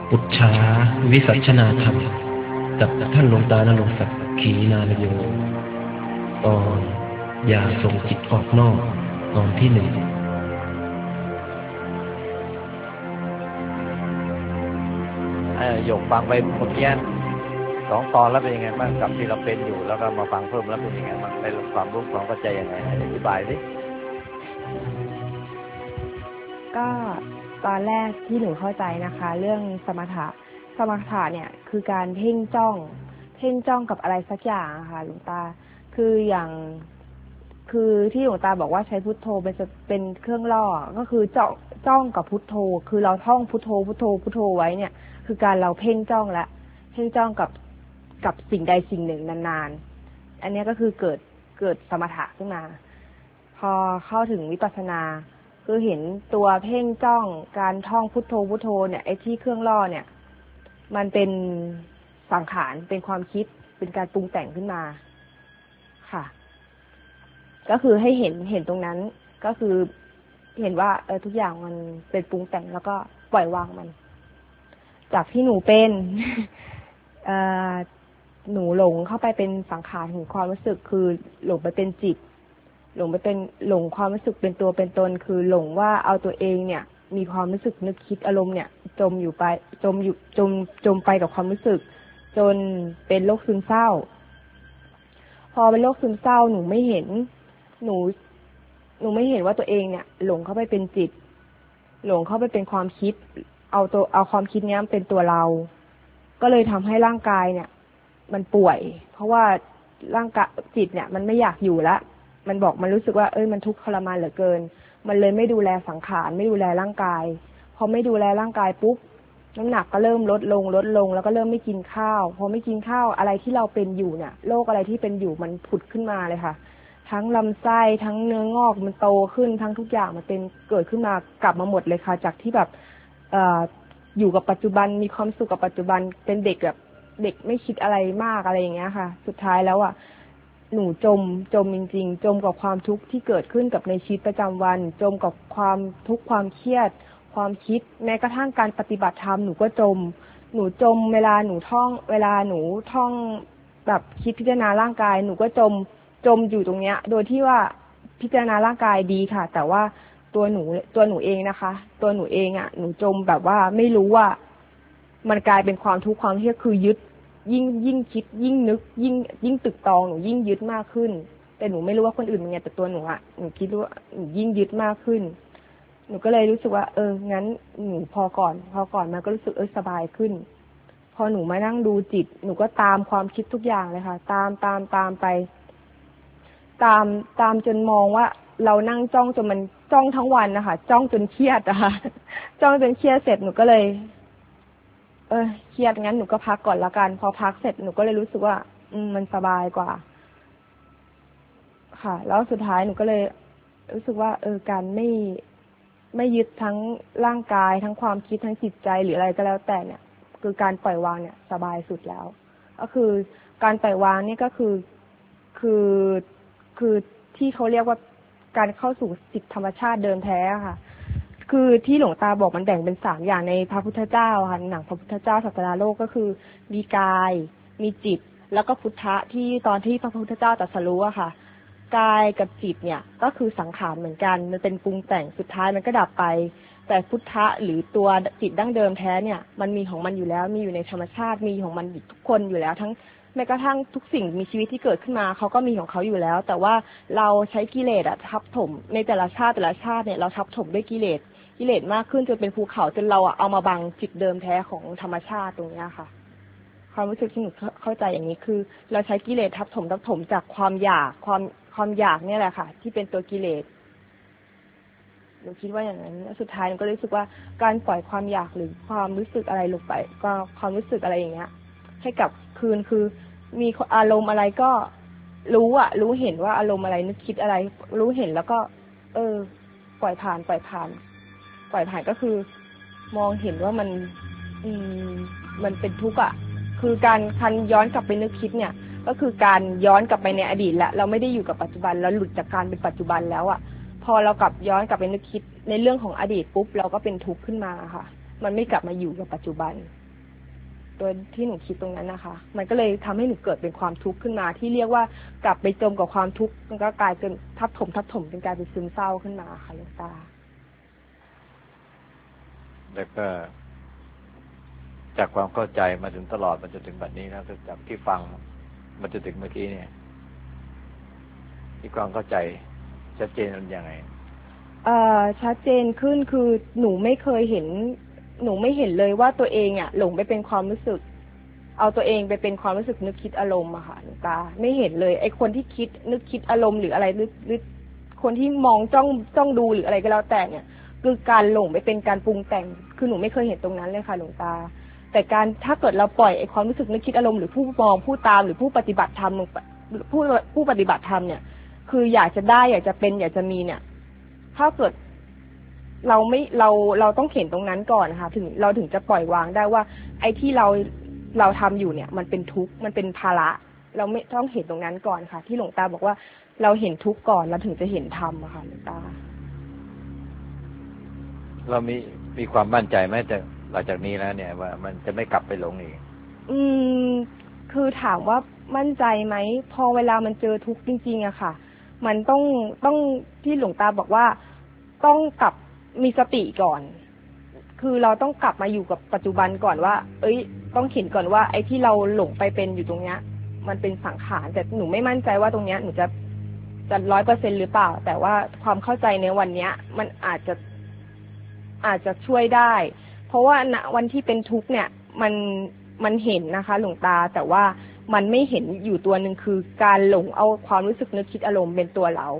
ปุจฉาวิสัชนาธรรมกับท่านหลวงตา ณรงค์ศักดิ์ ขีณานโย ตอนอย่าส่งจิตออกนอกตอนที่หนึ่งหยกฟังไปเมื่อกี้2 ตอนแล้วเป็นยังไงบ้างกับที่เราเป็นอยู่แล้วก็มาฟังเพิ่มแล้วเป็นยังไงบ้างได้ความรู้ความเข้าใจยังไงอธิบายสิก็ตอนแรกที่หนูเข้าใจนะคะเรื่องสมถะเนี่ยคือการเพ่งจ้องกับอะไรสักอย่างค่ะหลวงตาคือที่หลวงตาบอกว่าใช้พุทโธเป็นเครื่องล่อก็คือจ้องกับพุทโธคือเราท่องพุทโธไว้เนี่ยคือการเราเพ่งจ้องกับสิ่งใดสิ่งหนึ่งนานๆอันนี้ก็คือเกิดสมถะขึ้นมาพอเข้าถึงวิปัสสนาคือเห็นตัวเพ่งจ้องการท่องพุทโธเนี่ยไอ้ที่เครื่องล่อเนี่ยมันเป็นสังขารเป็นความคิดเป็นการปรุงแต่งขึ้นมาค่ะก็คือให้เห็นตรงนั้นก็คือเห็นว่าทุกอย่างมันเป็นปรุงแต่งแล้วก็ปล่อยวางมันจากที่หนูเป็น หนูหลงเข้าไปเป็นสังขารของความรู้สึกคือหลงไปเป็นจิตหลงความรู้สึกเป็นตัวเป็นตนคือหลงว่าเอาตัวเองเนี่ยมีความรู้สึกนึกคิดอารมณ์เนี่ยจมไปกับความรู้สึกจนเป็นโรคซึมเศร้าพอเป็นโรคซึมเศร้าหนูไม่เห็นว่าตัวเองเนี่ยหลงเข้าไปเป็นจิตหลงเข้าไปเป็นความคิดเอาความคิดนี้เป็นตัวเราก็เลยทำให้ร่างกายเนี่ยมันป่วยเพราะว่าร่างกายจิตเนี่ยมันไม่อยากอยู่แล้วมันรู้สึกว่ามันทุกข์ทรมานเหลือเกินมันเลยไม่ดูแลสังขารไม่ดูแลร่างกายพอไม่ดูแลร่างกายปุ๊บน้ำหนักก็เริ่มลดลงแล้วก็เริ่มไม่กินข้าวพอไม่กินข้าวอะไรที่เราเป็นอยู่เนี่ยโรคอะไรที่เป็นอยู่มันผุดขึ้นมาเลยค่ะทั้งลำไส้ทั้งเนื้องอกมันโตขึ้นทั้งทุกอย่างมันเป็นเกิดขึ้นมากลับมาหมดเลยค่ะจากที่แบบอยู่กับปัจจุบันมีความสุขกับปัจจุบันเป็นเด็กแบบเด็กไม่คิดอะไรมากอะไรอย่างเงี้ยค่ะสุดท้ายแล้วหนูจมจริงๆจมกับความทุกข์ที่เกิดขึ้นกับในชีวิตประจำวันจมกับความทุกข์ความเครียดความคิดแม้กระทั่งการปฏิบัติธรรมหนูก็จมเวลาหนูท่องแบบคิดพิจารณาร่างกายหนูก็จมอยู่ตรงเนี้ยโดยที่ว่าพิจารณาร่างกายดีค่ะแต่ว่าตัวหนูเองนะคะตัวหนูเองหนูจมแบบว่าไม่รู้ว่ามันกลายเป็นความทุกข์ความเครียดคือยึดยิ่งคิดยิ่งนึกยิ่งตึกตองหนูยิ่งยึดมากขึ้นแต่หนูไม่รู้ว่าคนอื่นเป็นไงแต่ตัวหนูหนูคิดว่าหนูยิ่งยึดมากขึ้นหนูก็เลยรู้สึกว่างั้นหนูพอก่อนมันก็รู้สึกสบายขึ้นพอหนูมานั่งดูจิตหนูก็ตามความคิดทุกอย่างเลยค่ะตามไปตามจนมองว่าเรานั่งจ้องจนมันจ้องทั้งวันนะคะจ้องจนเครียดค่ะจ้องจนเครียดเสร็จหนูก็เลยเครียดงั้นหนูก็พักก่อนละกันพอพักเสร็จหนูก็เลยรู้สึกว่ามันสบายกว่าค่ะแล้วสุดท้ายหนูก็เลยรู้สึกว่าการไม่ยึดทั้งร่างกายทั้งความคิดทั้งจิตใจหรืออะไรก็แล้วแต่เนี่ยคือการปล่อยวางเนี่ยสบายสุดแล้วก็คือการปล่อยวางนี่ก็คือที่เขาเรียกว่าการเข้าสู่จิตธรรมชาติเดิมแท้ค่ะคือที่หลวงตาบอกมันแบ่งเป็น3อย่างในพระพุทธเจ้าค่ะหนังพระพุทธเจ้าศาสดาโลกก็คือมีกายมีจิตแล้วก็พุทธะที่ตอนที่พระพุทธเจ้าตรัสรู้อะค่ะกายกับจิตเนี่ยก็คือสังขารเหมือนกันมันเป็นปรุงแต่งสุดท้ายมันก็ดับไปแต่พุทธะหรือตัวจิตดั้งเดิมแท้เนี่ยมันมีของมันอยู่แล้วมีอยู่ในธรรมชาติมีของมันทุกคนอยู่แล้วทั้งแม้กระทั่งทุกสิ่งมีชีวิตที่เกิดขึ้นมาเขาก็มีของเขาอยู่แล้วแต่ว่าเราใช้กิเลสทับถมในแต่ละชาติเนี่ยเราทับถมด้วยกิเลสมากขึ้นจนเป็นภูเขาจนเราเอามาบังจิตเดิมแท้ของธรรมชาติตรงนี้ค่ะความรู้สึกที่หนูเข้าใจอย่างนี้คือเราใช้กิเลสทับถมจากความอยากเนี่ยแหละค่ะที่เป็นตัวกิเลสหนูคิดว่าอย่างนั้นสุดท้ายหนูก็รู้สึกว่าการปล่อยความอยากหรือความรู้สึกอะไรลงไปก็ความรู้สึกอะไรอย่างเงี้ยให้กับคืนคือมีอารมณ์อะไรก็รู้เห็นว่าอารมณ์อะไรนึกคิดอะไรรู้เห็นแล้วก็ปล่อยผ่านก็คือมองเห็นว่ามันเป็นทุกข์คือการย้อนกลับไปนึกคิดเนี่ยก็คือการย้อนกลับไปในอดีตแล้วเราไม่ได้อยู่กับปัจจุบันเราหลุดจากการเป็นปัจจุบันแล้วพอเราย้อนกลับไปนึกคิดในเรื่องของอดีตปุ๊บเราก็เป็นทุกข์ขึ้นมาค่ะมันไม่กลับมาอยู่กับปัจจุบันโดยที่หนูคิดตรงนั้นนะคะมันก็เลยทำให้หนูเกิดเป็นความทุกข์ขึ้นมาที่เรียกว่ากลับไปจมกับความทุกข์มันก็กลายเป็นทับถมจนกลายเป็นซึมเศร้าขึ้นมาค่ะหลวงตาแล้วก็จากความเข้าใจมาถึงตลอดมันจะถึงแบบนี้นะจากที่ฟังมันจะถึงเมื่อกี้เนี่ยที่ความเข้าใจชัดเจนมันยังไงชัดเจนขึ้นคือหนูไม่เคยเห็นหนูไม่เห็นเลยว่าตัวเองอ่ะหลงไปเป็นความรู้สึกเอาตัวเองไปเป็นความรู้สึกนึกคิดอารมณ์อะค่ะหลวงตาไม่เห็นเลยไอ้คนที่คิดนึกคิดอารมณ์หรืออะไรหรือคนที่มองจ้องดูหรืออะไรก็แล้วแต่เนี่ยคือการหลงไปเป็นการปรุงแต่งคือหนูไม่เคยเห็นตรงนั้นเลยค่ะหลวงตาแต่การถ้าเกิดเราปล่อยไอ้ความรู้สึกนึกคิดอารมณ์หรือผู้มองผู้ตามหรือผู้ปฏิบัติธรรมผู้ปฏิบัติธรรมเนี่ยคืออยากจะได้อยากจะเป็นอยากจะมีเนี่ยถ้าเกิดเราต้องเห็นตรงนั้นก่อนนะคะถึงเราถึงจะปล่อยวางได้ว่าไอ้ที่เราทำอยู่เนี่ยมันเป็นทุกข์มันเป็นภาระเราไม่ต้องเห็นตรงนั้นก่อนค่ะที่หลวงตาบอกว่าเราเห็นทุกข์ก่อนเราถึงจะเห็นธรรมอะค่ะหลวงตาเรามีความมั่นใจไหมแต่หลังจากนี้แล้วเนี่ยว่ามันจะไม่กลับไปหลงอีกคือถามว่ามั่นใจไหมพอเวลามันเจอทุกข์จริงๆอะค่ะมันต้องที่หลวงตาบอกว่าต้องกลับมีสติก่อนคือเราต้องกลับมาอยู่กับปัจจุบันก่อนว่าต้องเห็นก่อนว่าไอ้ที่เราหลงไปเป็นอยู่ตรงเนี้ยมันเป็นสังขารแต่หนูไม่มั่นใจว่าตรงเนี้ยหนูจะ100%หรือเปล่าแต่ว่าความเข้าใจในวันเนี้ยมันอาจจะช่วยได้เพราะว่าณวันที่เป็นทุกข์เนี่ยมันเห็นนะคะหลวงตาแต่ว่ามันไม่เห็นอยู่ตัวหนึ่งคือการหลงเอาความรู้สึกนึกคิดอารมณ์เป็นตัวเรา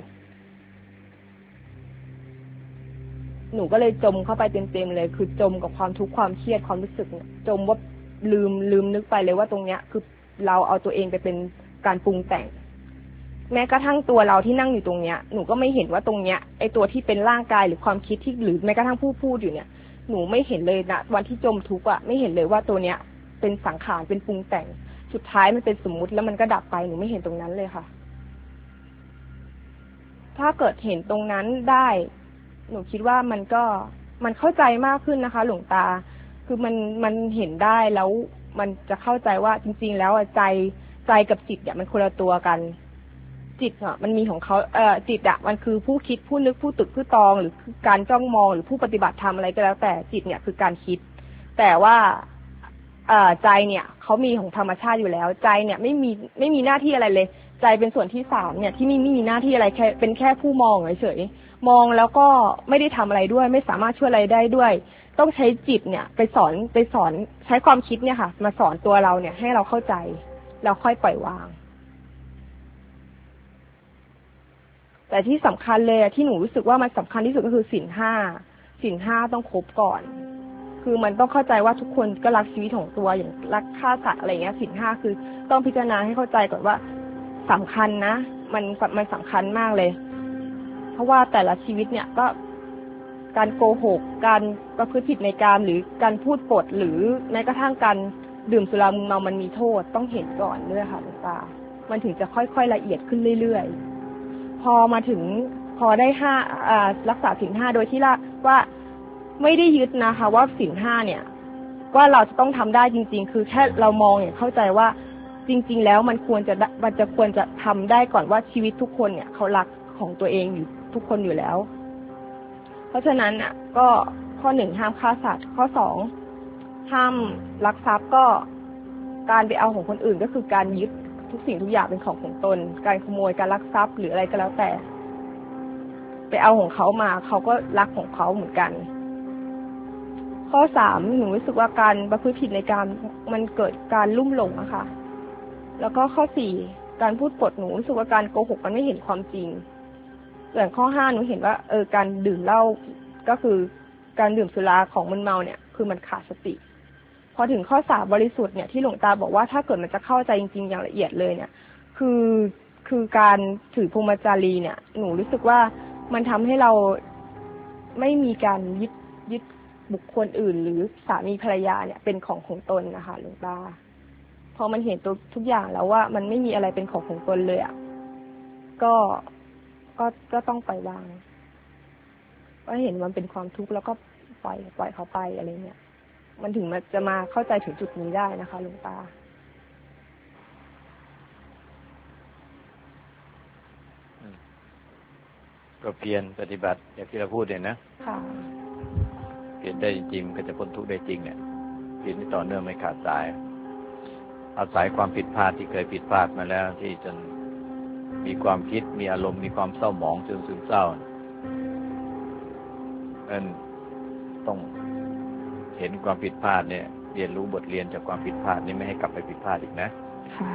หนูก็เลยจมเข้าไปเต็มๆเลยคือจมกับความทุกข์ความเครียดความรู้สึกจมว่าลืมนึกไปเลยว่าตรงเนี้ยคือเราเอาตัวเองไปเป็นการปรุงแต่งแม้กระทั่งตัวเราที่นั่งอยู่ตรงเนี้ยหนูก็ไม่เห็นว่าตรงเนี้ยไอ้ตัวที่เป็นร่างกายหรือความคิดที่หรือแม้กระทั่งผู้พูดอยู่เนี่ยหนูไม่เห็นเลยนะวันที่จมทุกข์อ่ะไม่เห็นเลยว่าตัวเนี้ยเป็นสังขารเป็นปรุงแต่งสุดท้ายมันเป็นสมมุติแล้วมันก็ดับไปหนูไม่เห็นตรงนั้นเลยค่ะถ้าเกิดเห็นตรงนั้นได้หนูคิดว่ามันเข้าใจมากขึ้นนะคะหลวงตาคือมันเห็นได้แล้วมันจะเข้าใจว่าจริงๆแล้วใจกับจิตเนี่ยมันคนละตัวกันจิตอ่ะมันมีของเขาจิตอ่ะมันคือผู้คิดผู้นึกผู้ตึกผู้ตองหรือการจ้องมองหรือผู้ปฏิบัติธรรมอะไรก็แล้วแต่จิตเนี่ยคือการคิดแต่ว่าใจเนี่ยเขามีของธรรมชาติอยู่แล้วใจเนี่ยไม่มีหน้าที่อะไรเลยใจเป็นส่วนที่สามเนี่ยที่ไม่มีหน้าที่อะไรแค่เป็นแค่ผู้มองเฉยๆมองแล้วก็ไม่ได้ทำอะไรด้วยไม่สามารถช่วยอะไรได้ด้วยต้องใช้จิตเนี่ยไปสอนใช้ความคิดเนี่ยค่ะมาสอนตัวเราเนี่ยให้เราเข้าใจแล้วค่อยปล่อยวางแต่ที่สำคัญเลยที่หนูรู้สึกว่ามันสำคัญที่สุดก็คือศีลห้าต้องครบก่อนคือมันต้องเข้าใจว่าทุกคนก็รักชีวิตของตัวอย่างรักฆ่าสัตว์อะไรเงี้ยศีลห้าคือต้องพิจารณาให้เข้าใจก่อนว่าสำคัญนะมันสำคัญมากเลยเพราะว่าแต่ละชีวิตเนี่ยก็การโกหกการประพฤติผิดในกามหรือการพูดปดหรือแม้กระทั่งการดื่มสุรามึนเมามันมีโทษต้องเห็นก่อนด้วยค่ะหลวงตามันถึงจะค่อยๆละเอียดขึ้นเรื่อยๆพอได้รักษาศีลห้าโดยที่ว่าไม่ได้ยึดนะคะว่าศีลห้าเนี่ยว่าเราจะต้องทำได้จริงๆคือแค่เรามองอย่างเข้าใจว่าจริงๆแล้วมันควรจะทำได้ก่อนว่าชีวิตทุกคนเนี่ยเขารักของตัวเองอยู่ทุกคนอยู่แล้วเพราะฉะนั้นอ่ะก็ข้อ1ห้ามฆ่าสัตว์ข้อ2ห้ามลักทรัพย์ก็การไปเอาของคนอื่นก็คือการยึดทุกสิ่งทุกอย่างเป็นของตนการขโมยการลักทรัพย์หรืออะไรก็แล้วแต่ไปเอาของเขามาเขาก็รักของเขาเหมือนกันข้อ3หนูรู้สึกว่าการประพฤติผิดในการมันเกิดการลุ่มหลงอะค่ะแล้วก็ข้อ4การพูดปดหนูรู้สึกว่าการโกหกมันไม่เห็นความจริงส่วนข้อ5หนูเห็นว่าการดื่มเหล้าก็คือการดื่มสุราของมึนเมาเนี่ยคือมันขาดสติพอถึงข้อ3บริสุทธิ์เนี่ยที่หลวงตาบอกว่าถ้าเกิดมันจะเข้าใจจริงๆอย่างละเอียดเลยเนี่ยคือการถือพรหมจารีเนี่ยหนูรู้สึกว่ามันทำให้เราไม่มีการยึดบุคคลอื่นหรือสามีภรรยาเนี่ยเป็นของตนนะคะหลวงตาพอมันเห็นตัวทุกอย่างแล้วว่ามันไม่มีอะไรเป็นของตนเลยอ่ะก็ต้องปล่อยวางว่าเห็นมันเป็นความทุกข์แล้วก็ปล่อยเขาไปอะไรเงี้ยมันถึงจะมาเข้าใจถึงจุดนี้ได้นะคะหลวงตาก็เพียรปฏิบัติอย่างที่เราพูดเนี่ยนะค่ะเพียรได้จริงก็จะพ้นทุกข์ได้จริงเนี่ยเพียรที่ต่อเนื่องไม่ขาดสายอาศัยความผิดพลาดที่เคยผิดพลาดมาแล้วที่จนมีความคิดมีอารมณ์มีความเศร้าหมองจนซึมเศร้านั่นต้องเห็นความผิดพลาดเนี่ยเรียนรู้บทเรียนจากความผิดพลาดนี่ไม่ให้กลับไปผิดพลาดอีกนะค่ะ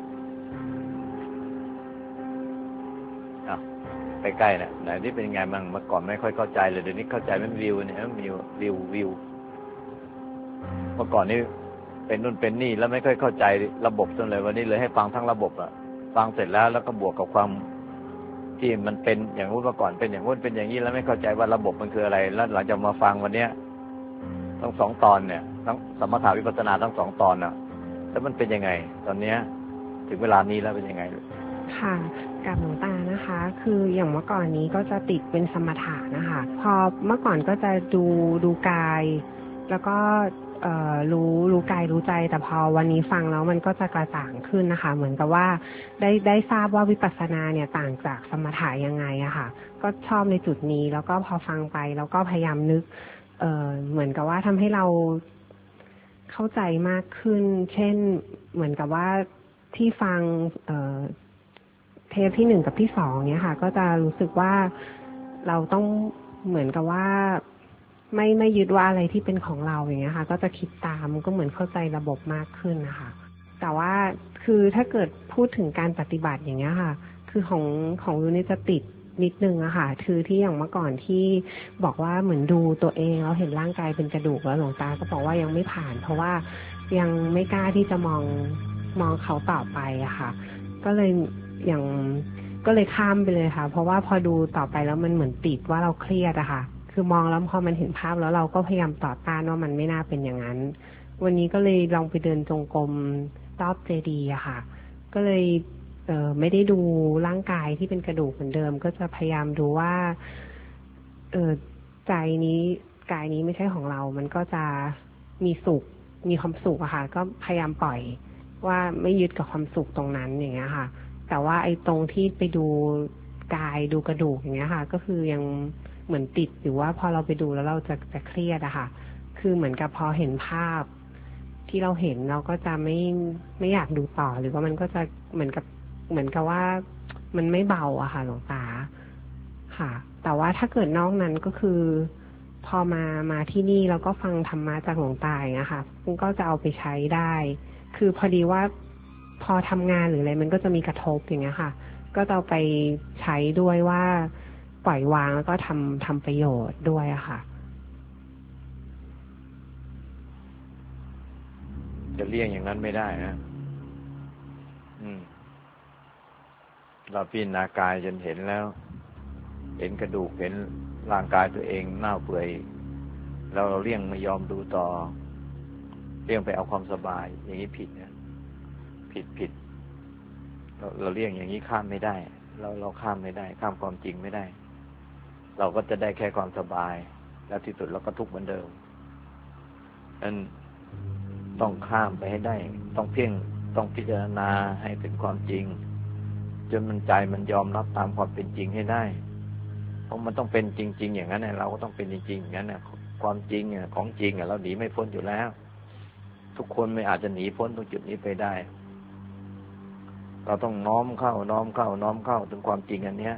ใกล้ๆนะไหนนี่เป็นไงบ้างเมื่อก่อนไม่ค่อยเข้าใจเลยเดี๋ยวนี้เข้าใจมันวิวเนี่ยวิวเมื่อก่อนนี่เป็นนู่นเป็นนี่แล้วไม่ค่อยเข้าใจระบบจนเลยวันนี้เลยให้ฟังทั้งระบบอะฟังเสร็จแล้วก็บวกกับความที่มันเป็นอย่างนู้นเมื่อก่อนเป็นอย่างนู้นเป็นอย่างนี้แล้วไม่เข้าใจว่าระบบมันคืออะไรแล้วหลังจากมาฟังวันเนี้ยทั้งสองตอนเนี่ยทั้งสมถะวิปัสสนาทั้งสองตอนน่ะแล้วมันเป็นยังไงตอนเนี้ยถึงเวลานี้แล้วเป็นยังไงค่ะกับหลวงตานะคะคืออย่างเมื่อก่อนนี้ก็จะติดเป็นสมถะนะคะพอเมื่อก่อนก็จะดูกายแล้วก็รู้กายรู้ใจแต่พอวันนี้ฟังแล้วมันก็จะกระจ่างขึ้นนะคะเหมือนกับว่าได้ทราบว่าวิปัสสนาเนี่ยต่างจากสมถะยังไงอะค่ะก็ชอบในจุดนี้แล้วก็พอฟังไปแล้วก็พยายามนึกเหมือนกับว่าทำให้เราเข้าใจมากขึ้นเช่นเหมือนกับว่าที่ฟังเทปที่1กับที่2เนี่ยค่ะก็จะรู้สึกว่าเราต้องเหมือนกับว่าไม่ยึดว่าอะไรที่เป็นของเราอย่างเงี้ยค่ะก็จะคิดตามก็เหมือนเข้าใจระบบมากขึ้นนะคะแต่ว่าคือถ้าเกิดพูดถึงการปฏิบัติอย่างเงี้ยค่ะคือของยูนี่จะติดนิดนึงอะค่ะคือที่อย่างเมื่อก่อนที่บอกว่าเหมือนดูตัวเองแล้วเห็นร่างกายเป็นกระดูกแล้วหลวงตาก็บอกว่ายังไม่ผ่านเพราะว่ายังไม่กล้าที่จะมองเขาต่อไปอะค่ะก็เลยอย่างก็เลยข้ามไปเลยค่ะเพราะว่าพอดูต่อไปแล้วมันเหมือนติดว่าเราเครียดอะค่ะคือมองแล้วพอมันเห็นภาพแล้วเราก็พยายามต่อต้านว่ามันไม่น่าเป็นอย่างนั้นวันนี้ก็เลยลองไปเดินจงกรมรอบเจดีย์อะค่ะก็เลยไม่ได้ดูร่างกายที่เป็นกระดูกเหมือนเดิมก็จะพยายามดูว่าใจนี้กายนี้ไม่ใช่ของเรามันก็จะมีสุขมีความสุขอะค่ะก็พยายามปล่อยว่าไม่ยึดกับความสุขตรงนั้นอย่างเงี้ยค่ะแต่ว่าไอ้ตรงที่ไปดูกายดูกระดูกอย่างเงี้ยค่ะก็คือยังเหมือนติดอยู่ว่าพอเราไปดูแล้วเราจะเครียดอะค่ะคือเหมือนกับพอเห็นภาพที่เราเห็นเราก็จะไม่อยากดูต่อหรือว่ามันก็จะเหมือนกับว่ามันไม่เบาอะค่ะหลวงตาค่ะแต่ว่าถ้าเกิดนอกนั้นก็คือพอมาที่นี่แล้วก็ฟังธรรมะจากหลวงตาอย่างเงี้ยค่ะมันก็จะเอาไปใช้ได้คือพอดีว่าพอทำงานหรืออะไรมันก็จะมีกระทบอย่างเงี้ยค่ะก็จะเอาไปใช้ด้วยว่าปล่อยวางแล้วก็ทำประโยชน์ด้วยอะค่ะจะเลี่ยงอย่างนั้นไม่ได้นะเราพิจารณากายจนเห็นแล้วเห็นกระดูกเห็นร่างกายตัวเองเน่าเปื่อยแล้วเราเลี่ยงไม่ยอมดูต่อเลี่ยงไปเอาความสบายอย่างนี้ผิดนะผิดเราเลี่ยงอย่างนี้ข้ามไม่ได้เราข้ามไม่ได้ข้ามความจริงไม่ได้เราก็จะได้แค่ความสบายแล้วที่สุดเราก็ทุกข์เหมือนเดิมนั้นต้องข้ามไปให้ได้ต้องพิจารณาให้ถึงความจริงจนมันใจมันยอมรับตามความเป็นจริงให้ได้เพราะมันต้องเป็นจริงๆอย่างนั้นเราก็ต้องเป็นจริงๆอย่างนั้นความจริงของจริงเราหนีไม่พ้นอยู่แล้วทุกคนไม่อาจจะหนีพ้นตรงจุดนี้ไปได้เราต้องน้อมเข้าถึงความจริงอันเนี้ย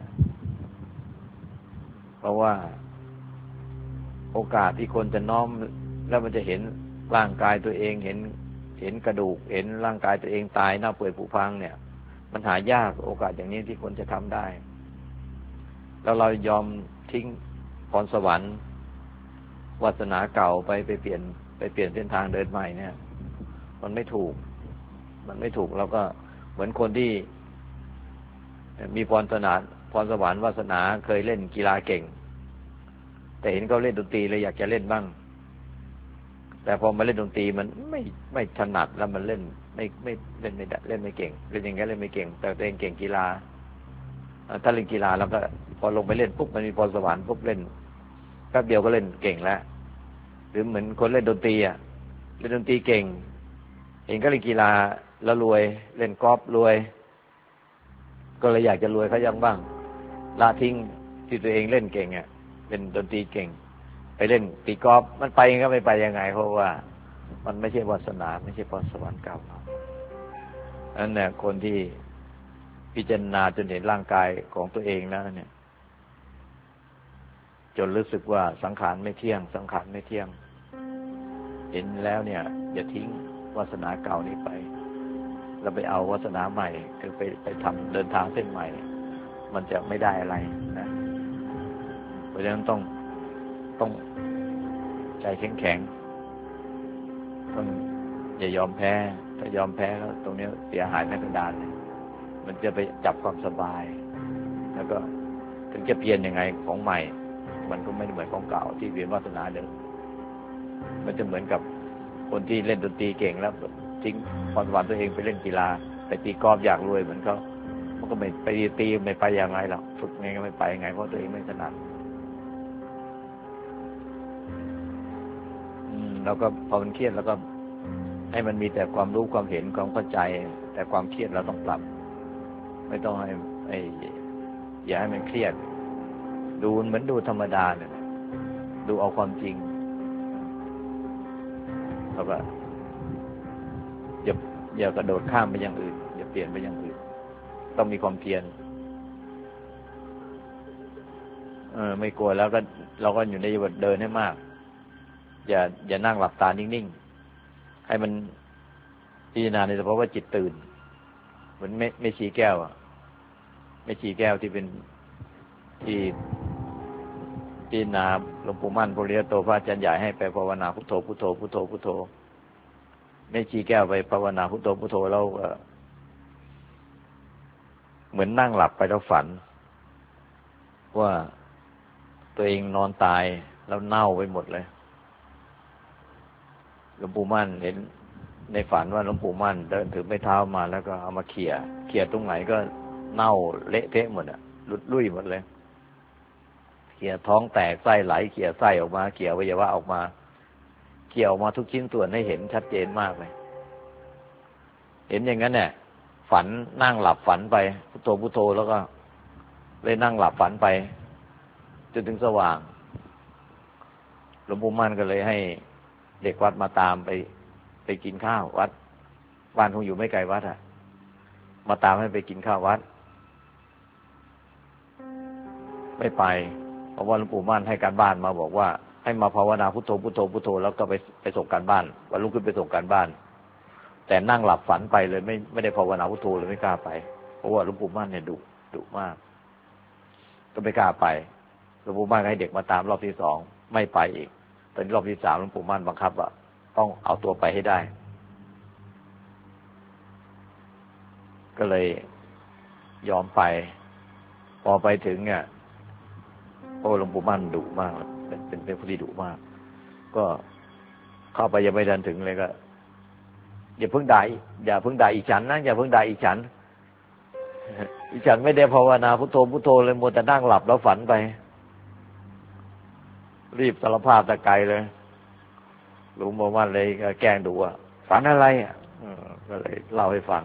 เพราะว่าโอกาสที่คนจะน้อมแล้วมันจะเห็นร่างกายตัวเองเห็นกระดูกเห็นร่างกายตัวเองตายเน่าเปื่อยผุพังเนี่ยมันหายากโอกาสอย่างนี้ที่คนจะทำได้แล้วเรายอมทิ้งพรสวรรค์วาสนาเก่าไปเปลี่ยนเส้นทางเดินใหม่เนี่ยมันไม่ถูกเราก็เหมือนคนที่มีพรสวรรค์วาสนาเคยเล่นกีฬาเก่งแต่เห็นเขาเล่นดนตรีเลยอยากจะเล่นบ้างแต่พอมาเล่นดนตรีมันไม่ถนัดแล้วมันเล่นไม่เล่นไม่ได้เล่นไม่เก่งเล่นอย่างงี้เล่นไม่เก่งแต่ตัวเองเก่งกีฬาถ้าเล่นกีฬาแล้วก็พอลงไปเล่นปุ๊บมันมีพรสวรรค์ปุ๊บเล่นแป๊บเดียวก็เล่นเก่งแล้วหรือเหมือนคนเล่นดนตรีเล่นดนตรีเก่งเองก็เล่นกีฬาแล้วรวยเล่นกอล์ฟรวยก็เลยอยากจะรวยเขายังบ้างละทิ้งที่ตัวเองเล่นเก่งเล่นดนตรีเก่งไปเล่นตีกอล์ฟมันไปก็ไม่ไปยังไงเพราะว่ามันไม่ใช่วาสนาไม่ใช่พรสวรรค์เก่านั่นแหละคนที่พิจารณาจนเห็นร่างกายของตัวเองแล้วเนี่ยจนรู้สึกว่าสังขารไม่เที่ยงสังขารไม่เที่ยงเห็นแล้วเนี่ยอย่าทิ้งวาสนาเก่านี้ไปเราไปเอาวาสนาใหม่คือไปทำเดินทางเส้นใหม่มันจะไม่ได้อะไรนะเพราะฉะนั้นต้องใจแข็งต้องอย่ายอมแพ้ถ้ายอมแพ้แล้วตรงนี้เสียหายแม้กระดานเลยมันจะไปจับความสบายแล้วก็ถึงจะเปลี่ยนยังไงของใหม่มันก็ไม่เหมือนของเก่าที่เปลี่ยนวาสนาเดิมมันจะเหมือนกับคนที่เล่นดนตรีเก่งแล้วทิ้งพรสวรรค์ตัวเองไปเล่นกีฬาไปตีกอล์ฟอยากรวยเหมือนเขามันก็ไม่ไปตีไม่ไปยังไงหรอกฝึกไงก็ไม่ไปยังไงเพราะตัวเองไม่ถนัดแล้วก็พอมันเครียดแล้วก็ให้มันมีแต่ความรู้ความเห็นความเข้าใจแต่ความเครียดเราต้องปรับไม่ต้องให้อย่าให้มันเครียดดูเหมือนดูธรรมดาเนี่ยดูเอาความจริงแล้วก็อย่ากระโดดข้ามไปอย่างอื่นอย่าเปลี่ยนไปอย่างอื่นต้องมีความเพียรไม่กลัวแล้วก็เราก็อยู่ในบทเดินให้มากอย่านั่งหลับตานิ่งๆให้มันพิจารณาในเฉพาะว่าจิตตื่นเหมือนไม่ชี้แก้วไม่ชี้แก้วที่เป็นที่พิจารณาหลวงปู่มั่นปริยโตพระอาจารย์ใหญ่ให้ไปภาวนาพุทโธพุทโธพุทโธพุทโธไม่ชี้แก้วไปภาวนาพุทโธพุทโธแล้วเหมือนนั่งหลับไปแล้วฝันว่าตัวเองนอนตายแล้วเน่าไปหมดเลยหลวงปู่มั่นเห็นในฝันว่าหลวงปู่มั่นเดินถือไม้เท้ามาแล้วก็เอามาเขี่ยตรงไหนก็เน่าเละเทะหมดหลุดลุ่ยหมดเลยเขี่ยท้องแตกไส้ไหลเขี่ยไส้ออกมาเขี่ยอวัยวะออกมาเขี่ยออกมาทุกชิ้นส่วนให้เห็นชัดเจนมากเลยเห็นอย่างนั้นเนี่ยฝันนั่งหลับฝันไปพุทโธพุทโธแล้วก็เลยนั่งหลับฝันไปจนถึงสว่างหลวงปู่มั่นก็เลยให้เด็กวัดมาตามไปกินข้าววัดบ้านคงอยู่ไม่ไกลวัดมาตามให้ไปกินข้าววัดไม่ไปเพราะว่าหลวงปู่มั่นให้การบ้านมาบอกว่าให้มาภาวนาพุทโธพุทโธพุทโธแล้วก็ไปส่งการบ้านวันรุ่งขึ้นไปส่งการบ้านแต่นั่งหลับฝันไปเลยไม่ได้ภาวนาพุทโธเลยไม่กล้าไปเพราะว่าหลวงปู่มั่นเนี่ยดุมากก็ไม่กล้าไปหลวงปู่มั่นให้เด็กมาตามรอบที่2ไม่ไปอีกตอนรอบที่3หลวงปู่มั่นบังคับว่าต้องเอาตัวไปให้ได้ก็เลยยอมไปพอไปถึงเนี่ยโอ้หลวงปู่มั่นดุมากเป็นผู้ที่ดุมากก็เข้าไปยังไม่ทันถึงเลยก็อย่าเพิ่งด่าอีฉันนะอย่าเพิ่งด่าอีฉันไม่ได้ภาวนาพุทโธพุทโธเลยมัวแต่นั่งหลับแล้วฝันไปรีบสารภาพตะไกลเลยหลวงปู่มั่นเลยแกล้งดูว่าฝันอะไรก็เลยเล่าให้ฟัง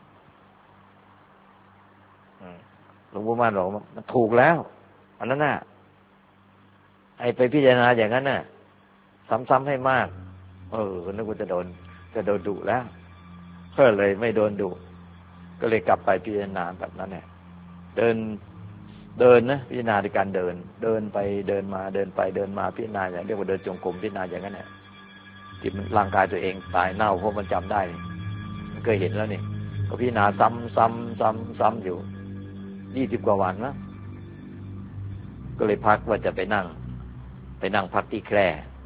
หลวงปู่มั่นบอกมันถูกแล้วอันนั้นน่ะไอ้ไปพิจารณาอย่างนั้นน่ะซ้ำๆให้มากนึกว่าจะโดนดุแล้วก็เลยไม่โดนดุก็เลยกลับไปพิจารณาแบบนั้นเนี่ยเดินนะพิจารณาในการเดินไปเดินมาเดินไปเดินมาพิจารณาอย่างเรียกว่าเดินจงกรมพิจารณาอย่างนั้นเนี่ยที่มันร่างกายตัวเองตายเน่าเพราะมันจำได้มันเคยเห็นแล้วนี่ก็พิจารณาซ้ำอยู่20 กว่าวันนะก็เลยพักว่าจะไปนั่งพักที่แคร่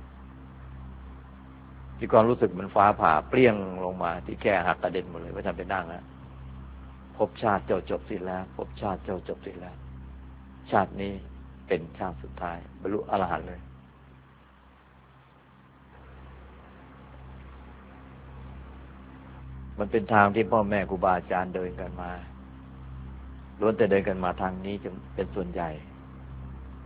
ที่ความรู้สึกมันฟ้าผ่าเปรี้ยงลงมาที่แคร่หักกระเด็นหมดเลยว่าทำไปนั่งนะภพชาติเจ้าจบสิ้นแล้วภพชาติเจ้าจบสิ้นแล้วชาตินี้เป็นชาติสุดท้ายบรรลุอรหันต์เลยมันเป็นทางที่พ่อแม่ครูบาอาจารย์เดินกันมาล้วนแต่เดินกันมาทางนี้จะเป็นส่วนใหญ่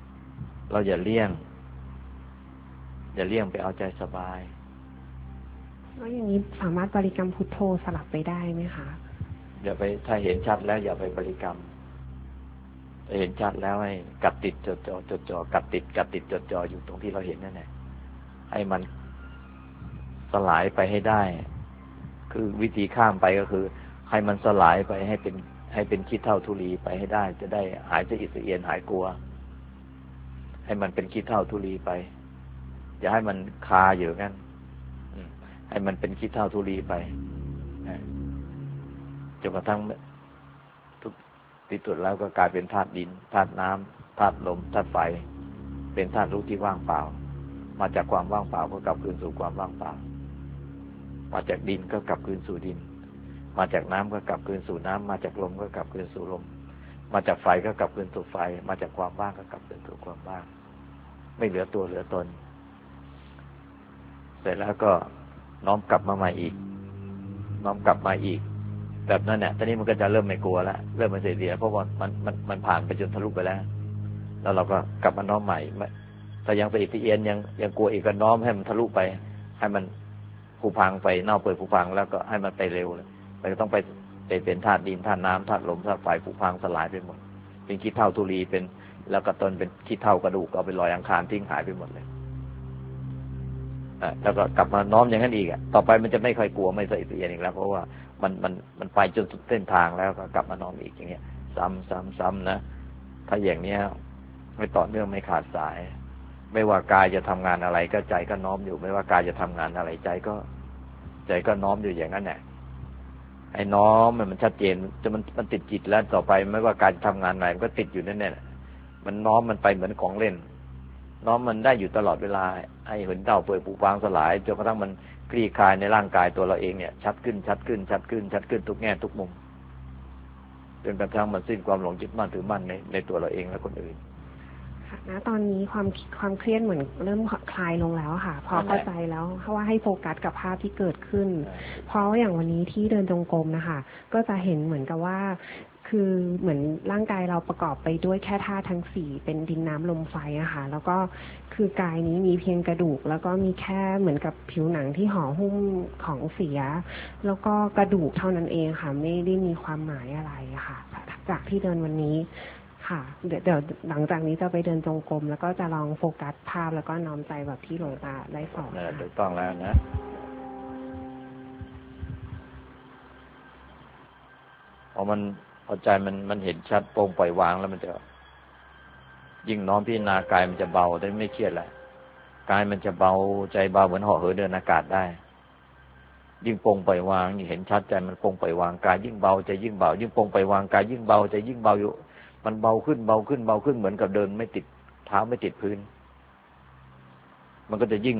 เราอย่าเลี่ยงไปเอาใจสบายแล้วอย่างนี้สามารถบริกรรมพุทโธสลับไปได้ไหมคะอย่าไปถ้าเห็นชัดแล้วอย่าไปบริกรรมเห็นชัดแล้วให้กัดติดจดจ่อกัดติดจดจ่ออยู่ตรงที่เราเห็นนั่นแหละให้มันสลายไปให้ได้คือวิธีข้ามไปก็คือให้มันสลายไปให้เป็นขี้เถ้าธุลีไปให้ได้จะได้หายสะอิดสะเอียนหายกลัวให้มันเป็นขี้เถ้าธุลีไปอย่าให้มันคาอยู่งั้นให้มันเป็นขี้เถ้าธุลีไปจนกระทั่งทุกที่สุดแล้วก็กลายเป็นธาตุดินธาตุน้ำธาตุลมธาตุไฟเป็นธาตุรู้ที่ว่างเปล่ามาจากความว่างเปล่าก็กลับคืนสู่ความว่างเปล่ามาจากดินก็กลับคืนสู่ดินมาจากน้ำก็กลับคืนสู่น้ำมาจากลมก็กลับคืนสู่ลมมาจากไฟก็กลับคืนสู่ไฟมาจากความว่างก็กลับคืนสู่ความว่างไม่เหลือตัวเหลือตนเสร็จแล้วก็น้อมกลับมาใหม่อีกน้อมกลับมาอีกแบบนั้นเนี่ยตอนนี้มันก็จะเริ่มไม่กลัวแล้วเริ่มไม่เสียเพราะว่ามันผ่านไปจนทะลุไปแล้วแล้วเราก็กลับมาน้อมใหม่แต่ยังสะอิดสะเอียนยังกลัวอีกก็น้อมให้มันทะลุไปให้มันผุพังไปเน่าเปื่อยผุพังแล้วก็ให้มันไปเร็วเลยมันต้องไปเป็นธาตุดินธาตุน้ำธาตุลมธาตุไฟผุพังสลายไปหมดเป็นขี้เถ้าธุลีเป็นแล้วก็ตนเป็นขี้เถ้ากระดูกเอาไปลอยอังคารทิ้งหายไปหมดเลยแล้วก็กลับมาน้อมอย่างนั้นอีกต่อไปมันจะไม่ค่อยกลัวไม่สะอิดสะเอียนอีกแล้วเพราะว่ามันไปจนสุดเส้นทางแล้วก็กลับมาน้อมอีกอย่างเงี้ยซ้ำนะถ้าอย่างเนี้ยไม่ต่อเนื่องไม่ขาดสายไม่ว่ากายจะทำงานอะไรก็ใจก็น้อมอยู่ไม่ว่ากายจะทำงานอะไรใจก็น้อมอยู่อย่างนั้นแหละไอ้น้อมมันชัดเจนจะมันติดจิตแล้วต่อไปไม่ว่าการทำงานไหนมันก็ติดอยู่นั่นแหละมันน้อมมันไปเหมือนของเล่นน้อมมันได้อยู่ตลอดเวลาให้เห็นเต่าเปื่อยผุพังสลายจนกระทั่งมันคลี่คลายในร่างกายตัวเราเองเนี่ยชัดขึ้นทุกแง่ทุกมุมจนกระทั่งมันสิ้นความหลงยึดมั่นถือมั่นในตัวเราเองและคนอื่นค่ะณตอนนี้ความเครียดเหมือนเริ่มคลายลงแล้วค่ะพอเข้าใจแล้วเพราะว่าให้โฟกัสกับภาพที่เกิดขึ้นเพราะอย่างวันนี้ที่เดินจงกรมนะคะก็จะเห็นเหมือนกับว่าคือเหมือนร่างกายเราประกอบไปด้วยแค่ธาตุทั้งสี่เป็นดินน้ำลมไฟอะค่ะแล้วก็คือกายนี้มีเพียงกระดูกแล้วก็มีแค่เหมือนกับผิวหนังที่ห่อหุ้มของเสียแล้วก็กระดูกเท่านั้นเองค่ะไม่ได้มีความหมายอะไรค่ะจากที่เดินวันนี้ค่ะเดี๋ยวหลังจากนี้จะไปเดินจงกรมแล้วก็จะลองโฟกัสภาพแล้วก็น้อมใจแบบที่หลวงตาได้สอนถูกต้องแล้วนะพอใจมันเห็นชัดโปร่งปล่อยวางแล้วมันจะยิ่งน้อมพิจารณากายมันจะเบาแต่ไม่เครียดแหละกายมันจะเบาใจเบาเหมือนห่อเหินเดินอากาศได้ยิ่งโปร่งปล่อยวางยิ่งเห็นชัดใจมันโปร่งปล่อยวางกายยิ่งเบาใจยิ่งเบายิ่งโปร่งปล่อยวางกายยิ่งเบาใจยิ่งเบาอยู่มันเบาขึ้นเหมือนกับเดินไม่ติดเท้าไม่ติดพื้นมันก็จะยิ่ง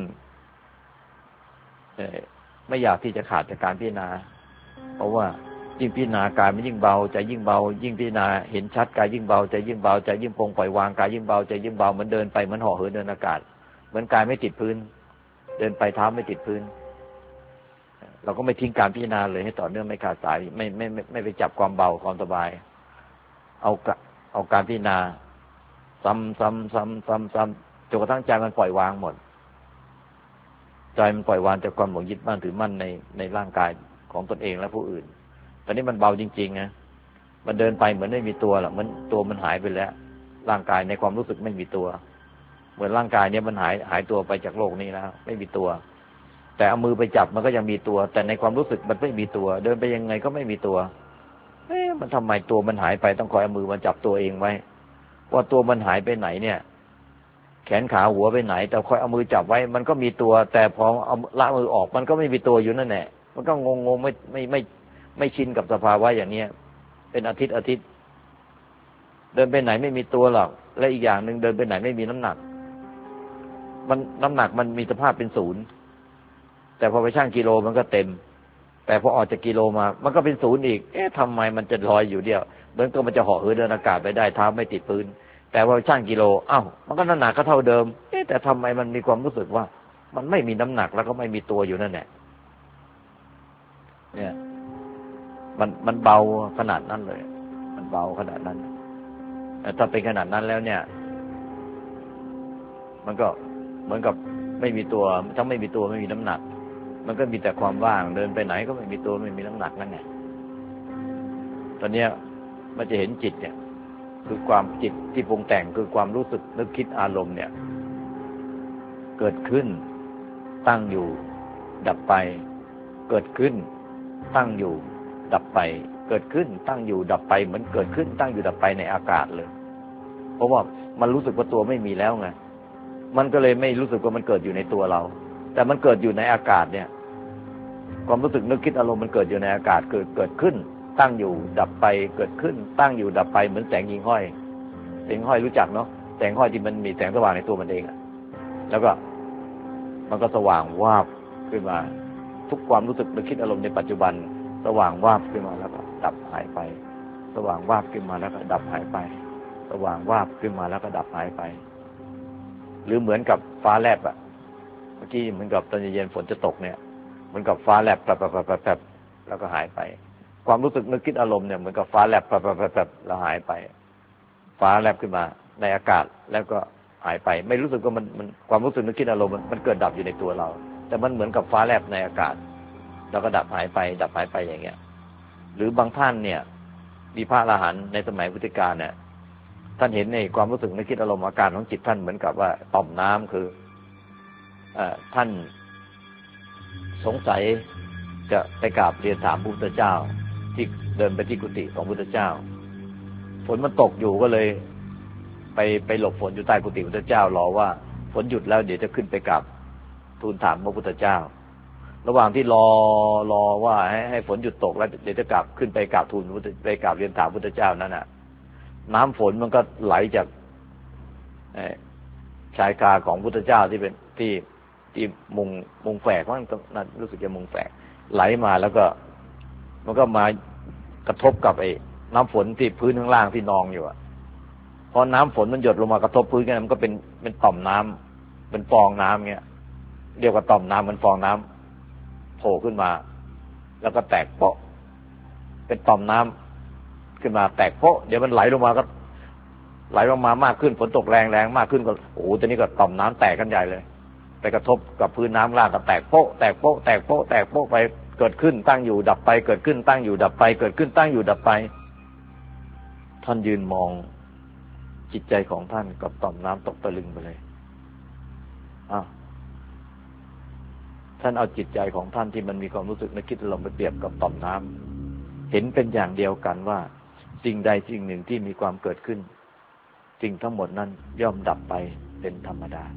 ไม่อยากที่จะขาดจากการพิจารณาเพราะว่ายิ่งพิจารณากายมันยิ่งเบาใจยิ่งเบายิ่งพิจารณาเห็นชัดกายยิ่งเบาใจยิ่งเบาใจยิ่งโปร่งปล่อยวางกายยิ่งเบาใจยิ่งเบาเหมือนเดินไปเหมือนห่อเหินเดินอากาศเหมือนกายไม่ติดพื้นเดินไปเท้าไม่ติดพื้นเราก็ไม่ทิ้งการพิจารณาเลยให้ต่อเนื่องไม่ขาดสายไม่ไปจับความเบาความสบายเอาการพิจารณาซ้ำจนกระทั่งใจมันปล่อยวางหมดใจมันปล่อยวางจากความหลงยึดมั่นถือมั่นในร่างกายของตนเองและผู้อื่นตอนนี้มันเบาจริงๆนะมันเดินไปเหมือนไม่มีตัวหรอกมันตัวมันหายไปแล้วร่างกายในความรู้สึกไม่มีตัวเหมือนร่างกายเนี้ยมันหายตัวไปจากโลกนี้แล้วไม่มีตัวแต่เอามือไปจับมันก็ยังมีตัวแต่ในความรู้สึกมันไม่มีตัวเดินไปยังไงก็ไม่มีตัวมันทำไมตัวมันหายไปต้องคอยเอามือมาจับตัวเองไว้ว่าตัวมันหายไปไหนเนี่ยแขนขาหัวไปไหนแต่คอยเอามือจับไว้มันก็มีตัวแต่พอเอาละมือออกมันก็ไม่มีตัวอยู่นั่นแหละมันก็งงไม่ชินกับสภาวะอย่างนี้เป็นอาทิตย์เดินไปไหนไม่มีตัวหรอกและอีกอย่างหนึ่งเดินไปไหนไม่มีน้ำหนักน้ำหนักมันมีสภาพเป็นศูนย์แต่พอไปชั่งกิโลมันก็เต็มแต่พอออกจากกิโลมามันก็เป็นศูนย์อีกทำไมมันจะลอยอยู่เดียวเหมือนกับมันจะห่อเหินเดินอากาศไปได้เท้าไม่ติดพื้นแต่พอชั่งกิโลมันก็น้ำหนักก็เท่าเดิมแต่ทำไมมันมีความรู้สึกว่ามันไม่มีน้ำหนักแล้วก็ไม่มีตัวอยู่นั่นแหละเนี่ยมันเบาขนาดนั้นเลยมันเบาขนาดนั้นแต่ถ้าเป็นขนาดนั้นแล้วเนี่ยมันก็เหมือนกับไม่มีตัวทั้งไม่มีตัวไม่มีน้ำหนักมันก็มีแต่ความว่างเดินไปไหนก็ไม่มีตัวไม่มีน้ำหนักนั่นไงตอนนี้มันจะเห็นจิตเนี่ยคือความจิตที่ปรุงแต่งคือความรู้สึกนึกคิดอารมณ์เนี่ยเกิดขึ้นตั้งอยู่ดับไปเกิดขึ้นตั้งอยู่ดับไปเกิดขึ้นตั้งอยู่ดับไปเหมือนเกิดขึ้นตั้งอยู่ดับไปในอากาศเลยเพราะว่ามันรู้สึกว่าตัวไม่มีแล้วไงมันก็เลยไม่รู้สึกว่ามันเกิดอยู่ในตัวเราแต่มันเกิดอยู่ในอากาศเนี่ยความรู้สึกนึกคิดอารมณ์มันเกิดอยู่ในอากาศเกิดขึ้นตั้งอยู่ดับไปเกิดขึ้นตั้งอยู่ดับไปเหมือนแสงยิงห้อยแสงห้อยรู้จักเนาะแสงห้อยที่มันมีแสงสว่างในตัวมันเองอะแล้วก็มันก็สว่างวาบขึ้นมาทุกความรู้สึกนึกคิดอารมณ์ในปัจจุบันสว่างวาบขึ้นมาแล้วก็ดับหายไปสว่างวาบขึ้นมาแล้วก็ดับหายไปสว่างวาบขึ้นมาแล้วก็ดับหายไปหรือเหมือนกับฟ้าแลบอะเมื่อกี้เหมือนกับตอนเย็นฝนจะตกเนี่ยเหมือนกับฟ้าแลบแป๊บแล้วก็หายไปความรู้สึกนึกคิดอารมณ์เนี่ยเหมือนกับฟ้าแลบแป๊บแล้วหายไปฟ้าแลบขึ้นมาในอากาศแล้วก็หายไปไม่รู้สึกว่ามันความรู้สึกนึกคิดอารมณ์มันเกิดดับอยู่ในตัวเราแต่มันเหมือนกับฟ้าแลบในอากาศแล้วก็ดับหายไปดับหายไปอย่างเงี้ยหรือบางท่านเนี่ยมีพระอรหันต์ในสมัยพุทธกาลเนี่ยท่านเห็นในความรู้สึกนึกคิดอารมณ์อาการของจิตท่านเหมือนกับว่าต่อมน้ำคือท่านสงสัยจะไปกราบเรียนถามพระพุทธเจ้าที่เดินไปที่กุฏิของพระพุทธเจ้าฝนมันตกอยู่ก็เลยไปหลบฝนอยู่ใต้กุฏิพระพุทธเจ้ารอว่าฝนหยุดแล้วเดี๋ยวจะขึ้นไปกราบทูลถามพระพุทธเจ้าระหว่างที่รอว่าให้ฝนหยุดตกแล้วเดี๋ยวจะกลับขึ้นไปกราบทูลไปกราบเรียนถามพระพุทธเจ้านั่นน่ะน้ำฝนมันก็ไหลจากชายคาของพระพุทธเจ้าที่เป็นที่มุงแฝกนั่นรู้สึกจะมุงแฝกไหลมาแล้วก็มันก็มากระทบกับไอ้น้ำฝนที่พื้นข้างล่างที่นองอยู่อะพอน้ำฝนมันหยดลงมากระทบพื้นกันมันก็เป็นต่อมน้ำเป็นฟองน้ำเงี้ยเรียกว่าต่อมน้ำมันฟองน้ำโผล่ขึ้นมาแล้วก็แตกโป๊ะเป็นต่อมน้ำขึ้นมาแตกโป๊ะเดี๋ยวมันไหลลงมาก็ไหลลงมามากขึ้นฝนตกแรงมากขึ้นก็โอ้โหตอนนี้ก็ต่อมน้ำแตกกันใหญ่เลยไปกระทบกับพื้นน้ำล่างก็แตกโป๊ะแตกโป๊ะแตกโป๊ะแตกโป๊ะไปเกิดขึ้นตั้งอยู่ดับไปเกิดขึ้นตั้งอยู่ดับไปเกิดขึ้นตั้งอยู่ดับไปท่านยืนมองจิตใจของท่านกับต่อมน้ำตกตะลึงไปเลยท่านเอาจิตใจของท่านที่มันมีความรู้สึกนึกคิดอารมณ์ไปเปรียบกับต่อมน้ำเห็นเป็นอย่างเดียวกันว่าสิ่งใดสิ่งหนึ่งที่มีความเกิดขึ้นสิ่งทั้งหมดนั้นย่อมดับไปเป็นธรรมดา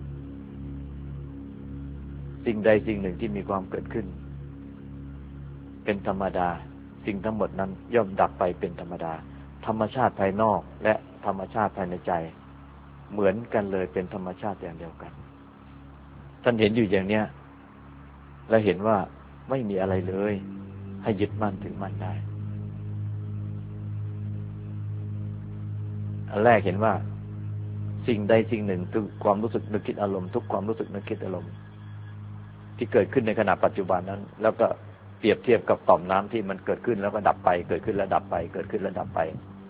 สิ่งใดสิ่งหนึ่งที่มีความเกิดขึ้นเป็นธรรมดาสิ่งทั้งหมดนั้นย่อมดับไปเป็นธรรมดาธรรมชาติภายนอกและธรรมชาติภายในใจเหมือนกันเลยเป็นธรรมชาติอย่างเดียวกันท่านเห็นอยู่อย่างเนี้ยและเห็นว่าไม่มีอะไรเลยให้ยึดมั่นถือมั่นได้อันแรกเห็นว่าสิ่งใดสิ่งหนึ่งคือความรู้สึกนึกคิดอารมณ์ทุกความรู้สึกนึกคิดอารมณ์ที่เกิดขึ้นในขณะปัจจุบันนั้นแล้วก็เปรียบเทียบกับต่อมน้ำที่มันเกิดขึ้นแล้วก็ดับไปเกิดขึ้นแล้วดับไปเกิดขึ้นแล้วดับไป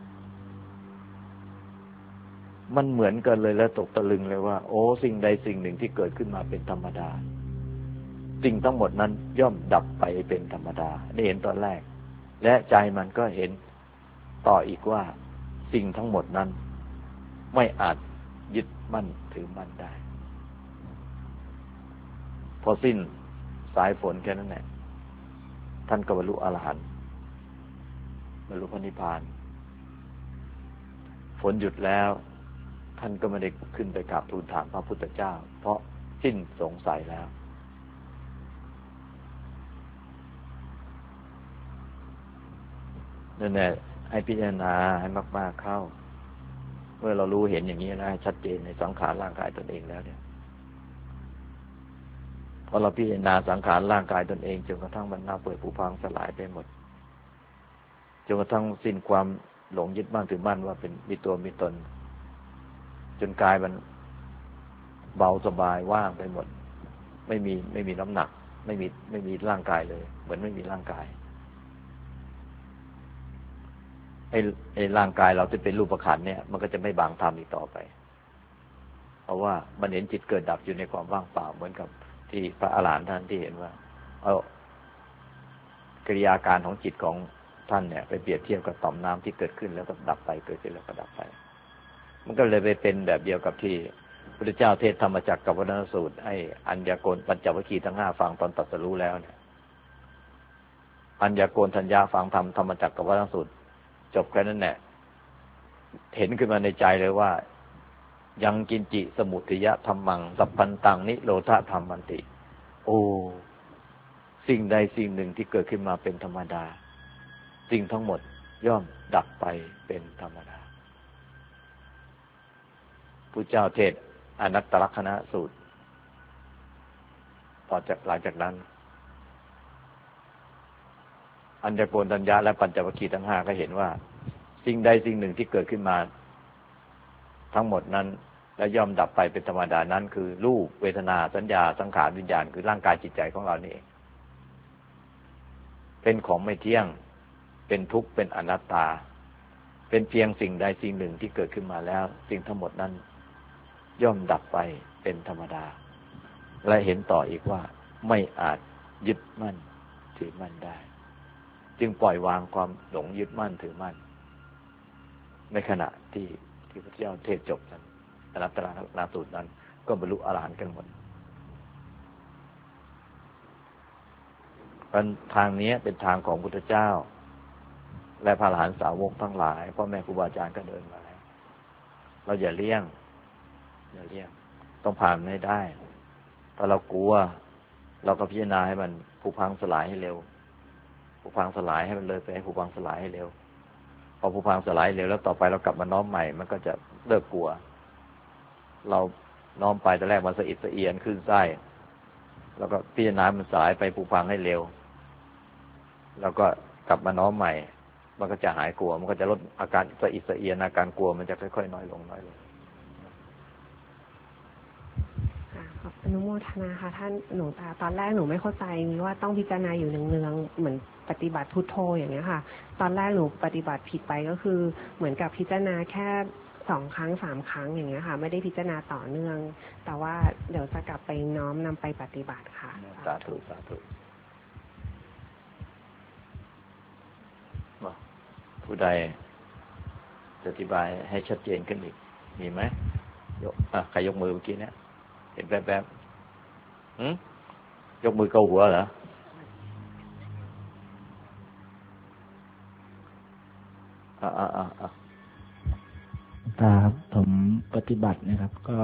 มันเหมือนกันเลยแล้วตกตะลึงเลยว่าโอ้สิ่งใดสิ่งหนึ่งที่เกิดขึ้นมาเป็นธรรมดาสิ่งทั้งหมดนั้นย่อมดับไปเป็นธรรมดาได้เห็นตอนแรกและใจมันก็เห็นต่ออีกว่าสิ่งทั้งหมดนั้นไม่อาจยึดมั่นถือมั่นได้พอสิ้นสายฝนแค่นั้นแหละท่านก็บรรลุอรหันต์บรรลุพระนิพพานฝนหยุดแล้วท่านก็ไม่ได้ขึ้นไปกราบทูลถามพระพุทธเจ้าเพราะสิ้นสงสัยแล้วนั่นแหละให้พิจารณาให้มากๆเข้าเมื่อเรารู้เห็นอย่างนี้นะชัดเจนในสังขารร่างกายตนเองแล้วเนี่ยพอเราพิจารณาสังขารร่างกายตนเองจนกระทั่งมันเน่าเปื่อยผุพังสลายไปหมดจนกระทั่งสิ้นความหลงยึดมั่นถือมั่นว่าเป็นมีตัวมีตนจนกายมันเบาสบายว่างไปหมดไม่มีน้ำหนักไม่มีร่างกายเลยเหมือนไม่มีร่างกายไอ้ร่างกายเราที่เป็นรูปขันธ์เนี่ยมันก็จะไม่บางธรรมอีกต่อไปเพราะว่ามันเห็นจิตเกิดดับอยู่ในความว่างเปล่าเหมือนกับที่พระอรหันต์ท่านที่เห็นว่าเอากิริยาการของจิตของท่านเนี่ยไปเปรียบเทียบกับต่อมน้ำที่เกิดขึ้นแล้วก็ดับไปเกิดขึ้นแล้วก็ดับไปมันก็เลยไปเป็นแบบเดียวกับที่พระพุทธเจ้าเทศธรรมจักรกับวัฏฏนสูตรให้อัญญโกณปัญจวัคคีย์ทั้ง5ฟังตอนตรัสรู้แล้วเนี่ยอัญญโกณทัญญาฟังธรรมจักรกับวัฏฏนสูตรจบแค่นั้นแหละเห็นขึ้นมาในใจเลยว่ายังกินจิสมุทัยธรรมังสัพพันตังนิโรธธรรมันติโอ้สิ่งใดสิ่งหนึ่งที่เกิดขึ้นมาเป็นธรรมดาสิ่งทั้งหมดย่อมดับไปเป็นธรรมดาพุทธเจ้าเทศอนัตตลักขณสูตรต่อจากหลังจากนั้นอัญญโกณทัญญาและปัญจวัคคีย์ทั้ง5ก็เห็นว่าสิ่งใดสิ่งหนึ่งที่เกิดขึ้นมาทั้งหมดนั้นและย่อมดับไปเป็นธรรมดานั้นคือรูปเวทนาสัญญาสังขารวิญญาณคือร่างกายจิตใจของเรานี่เองเป็นของไม่เที่ยงเป็นทุกข์เป็นอนัตตาเป็นเพียงสิ่งใดสิ่งหนึ่งที่เกิดขึ้นมาแล้วสิ่งทั้งหมดนั้นย่อมดับไปเป็นธรรมดาและเห็นต่ออีกว่าไม่อาจยึดมั่นถือมั่นได้จึงปล่อยวางความหลงยึดมั่นถือมั่นในขณะที่พระพุทธเจ้าเทศจบนั้นอนัตตลักขณสูตรนั้นก็บรรลุอรหันต์กันหมดทางนี้เป็นทางของพุทธเจ้าและพระอรหันต์สาวกทั้งหลายพ่อแม่ครูบาอาจารย์ก็เดินมาแล้วเราอย่าเลี่ยงต้องผ่านให้ได้ถ้าเรากลัวเราก็พิจารณาให้มันผุพังสลายให้เร็วผุพังสลายให้มันเลยไปให้ผุพังสลายให้เร็วพอผุพังสลายเร็วแล้วต่อไปเรากลับมาน้อมใหม่มันก็จะเลิกกลัวเราน้อมไปแต่แรกมันสะอิดสะเอียนขึ้นไส้แล้วก็พิจารณามันสลายไปผุพังให้เร็วแล้วก็กลับมาน้อมใหม่มันก็จะหายกลัวมันก็จะลดอาการสะอิดสะเอียนอาการกลัวมันจะค่อยๆน้อยลงอนุโมทนาค่ะท่านหนูตอนแรกหนูไม่เข้าใจว่าต้องพิจารณาอยู่เนืองๆเหมือนปฏิบัติพุทโธอย่างเงี้ยค่ะตอนแรกหนูปฏิบัติผิดไปก็คือเหมือนกับพิจารณาแค่2 ครั้ง 3 ครั้งอย่างเงี้ยค่ะไม่ได้พิจารณาต่อเนื่องแต่ว่าเดี๋ยวจะกลับไปน้อมนำไปปฏิบัติค่ะสาธุสาธุผู้ใดจะอธิบายให้ชัดเจนขึ้นอีกมีไหมใครยกมือเมื่อกี้เนี่ยเห็นแป๊บๆยกมือเกาหัวเหรอครับผมปฏิบัตินะครับก็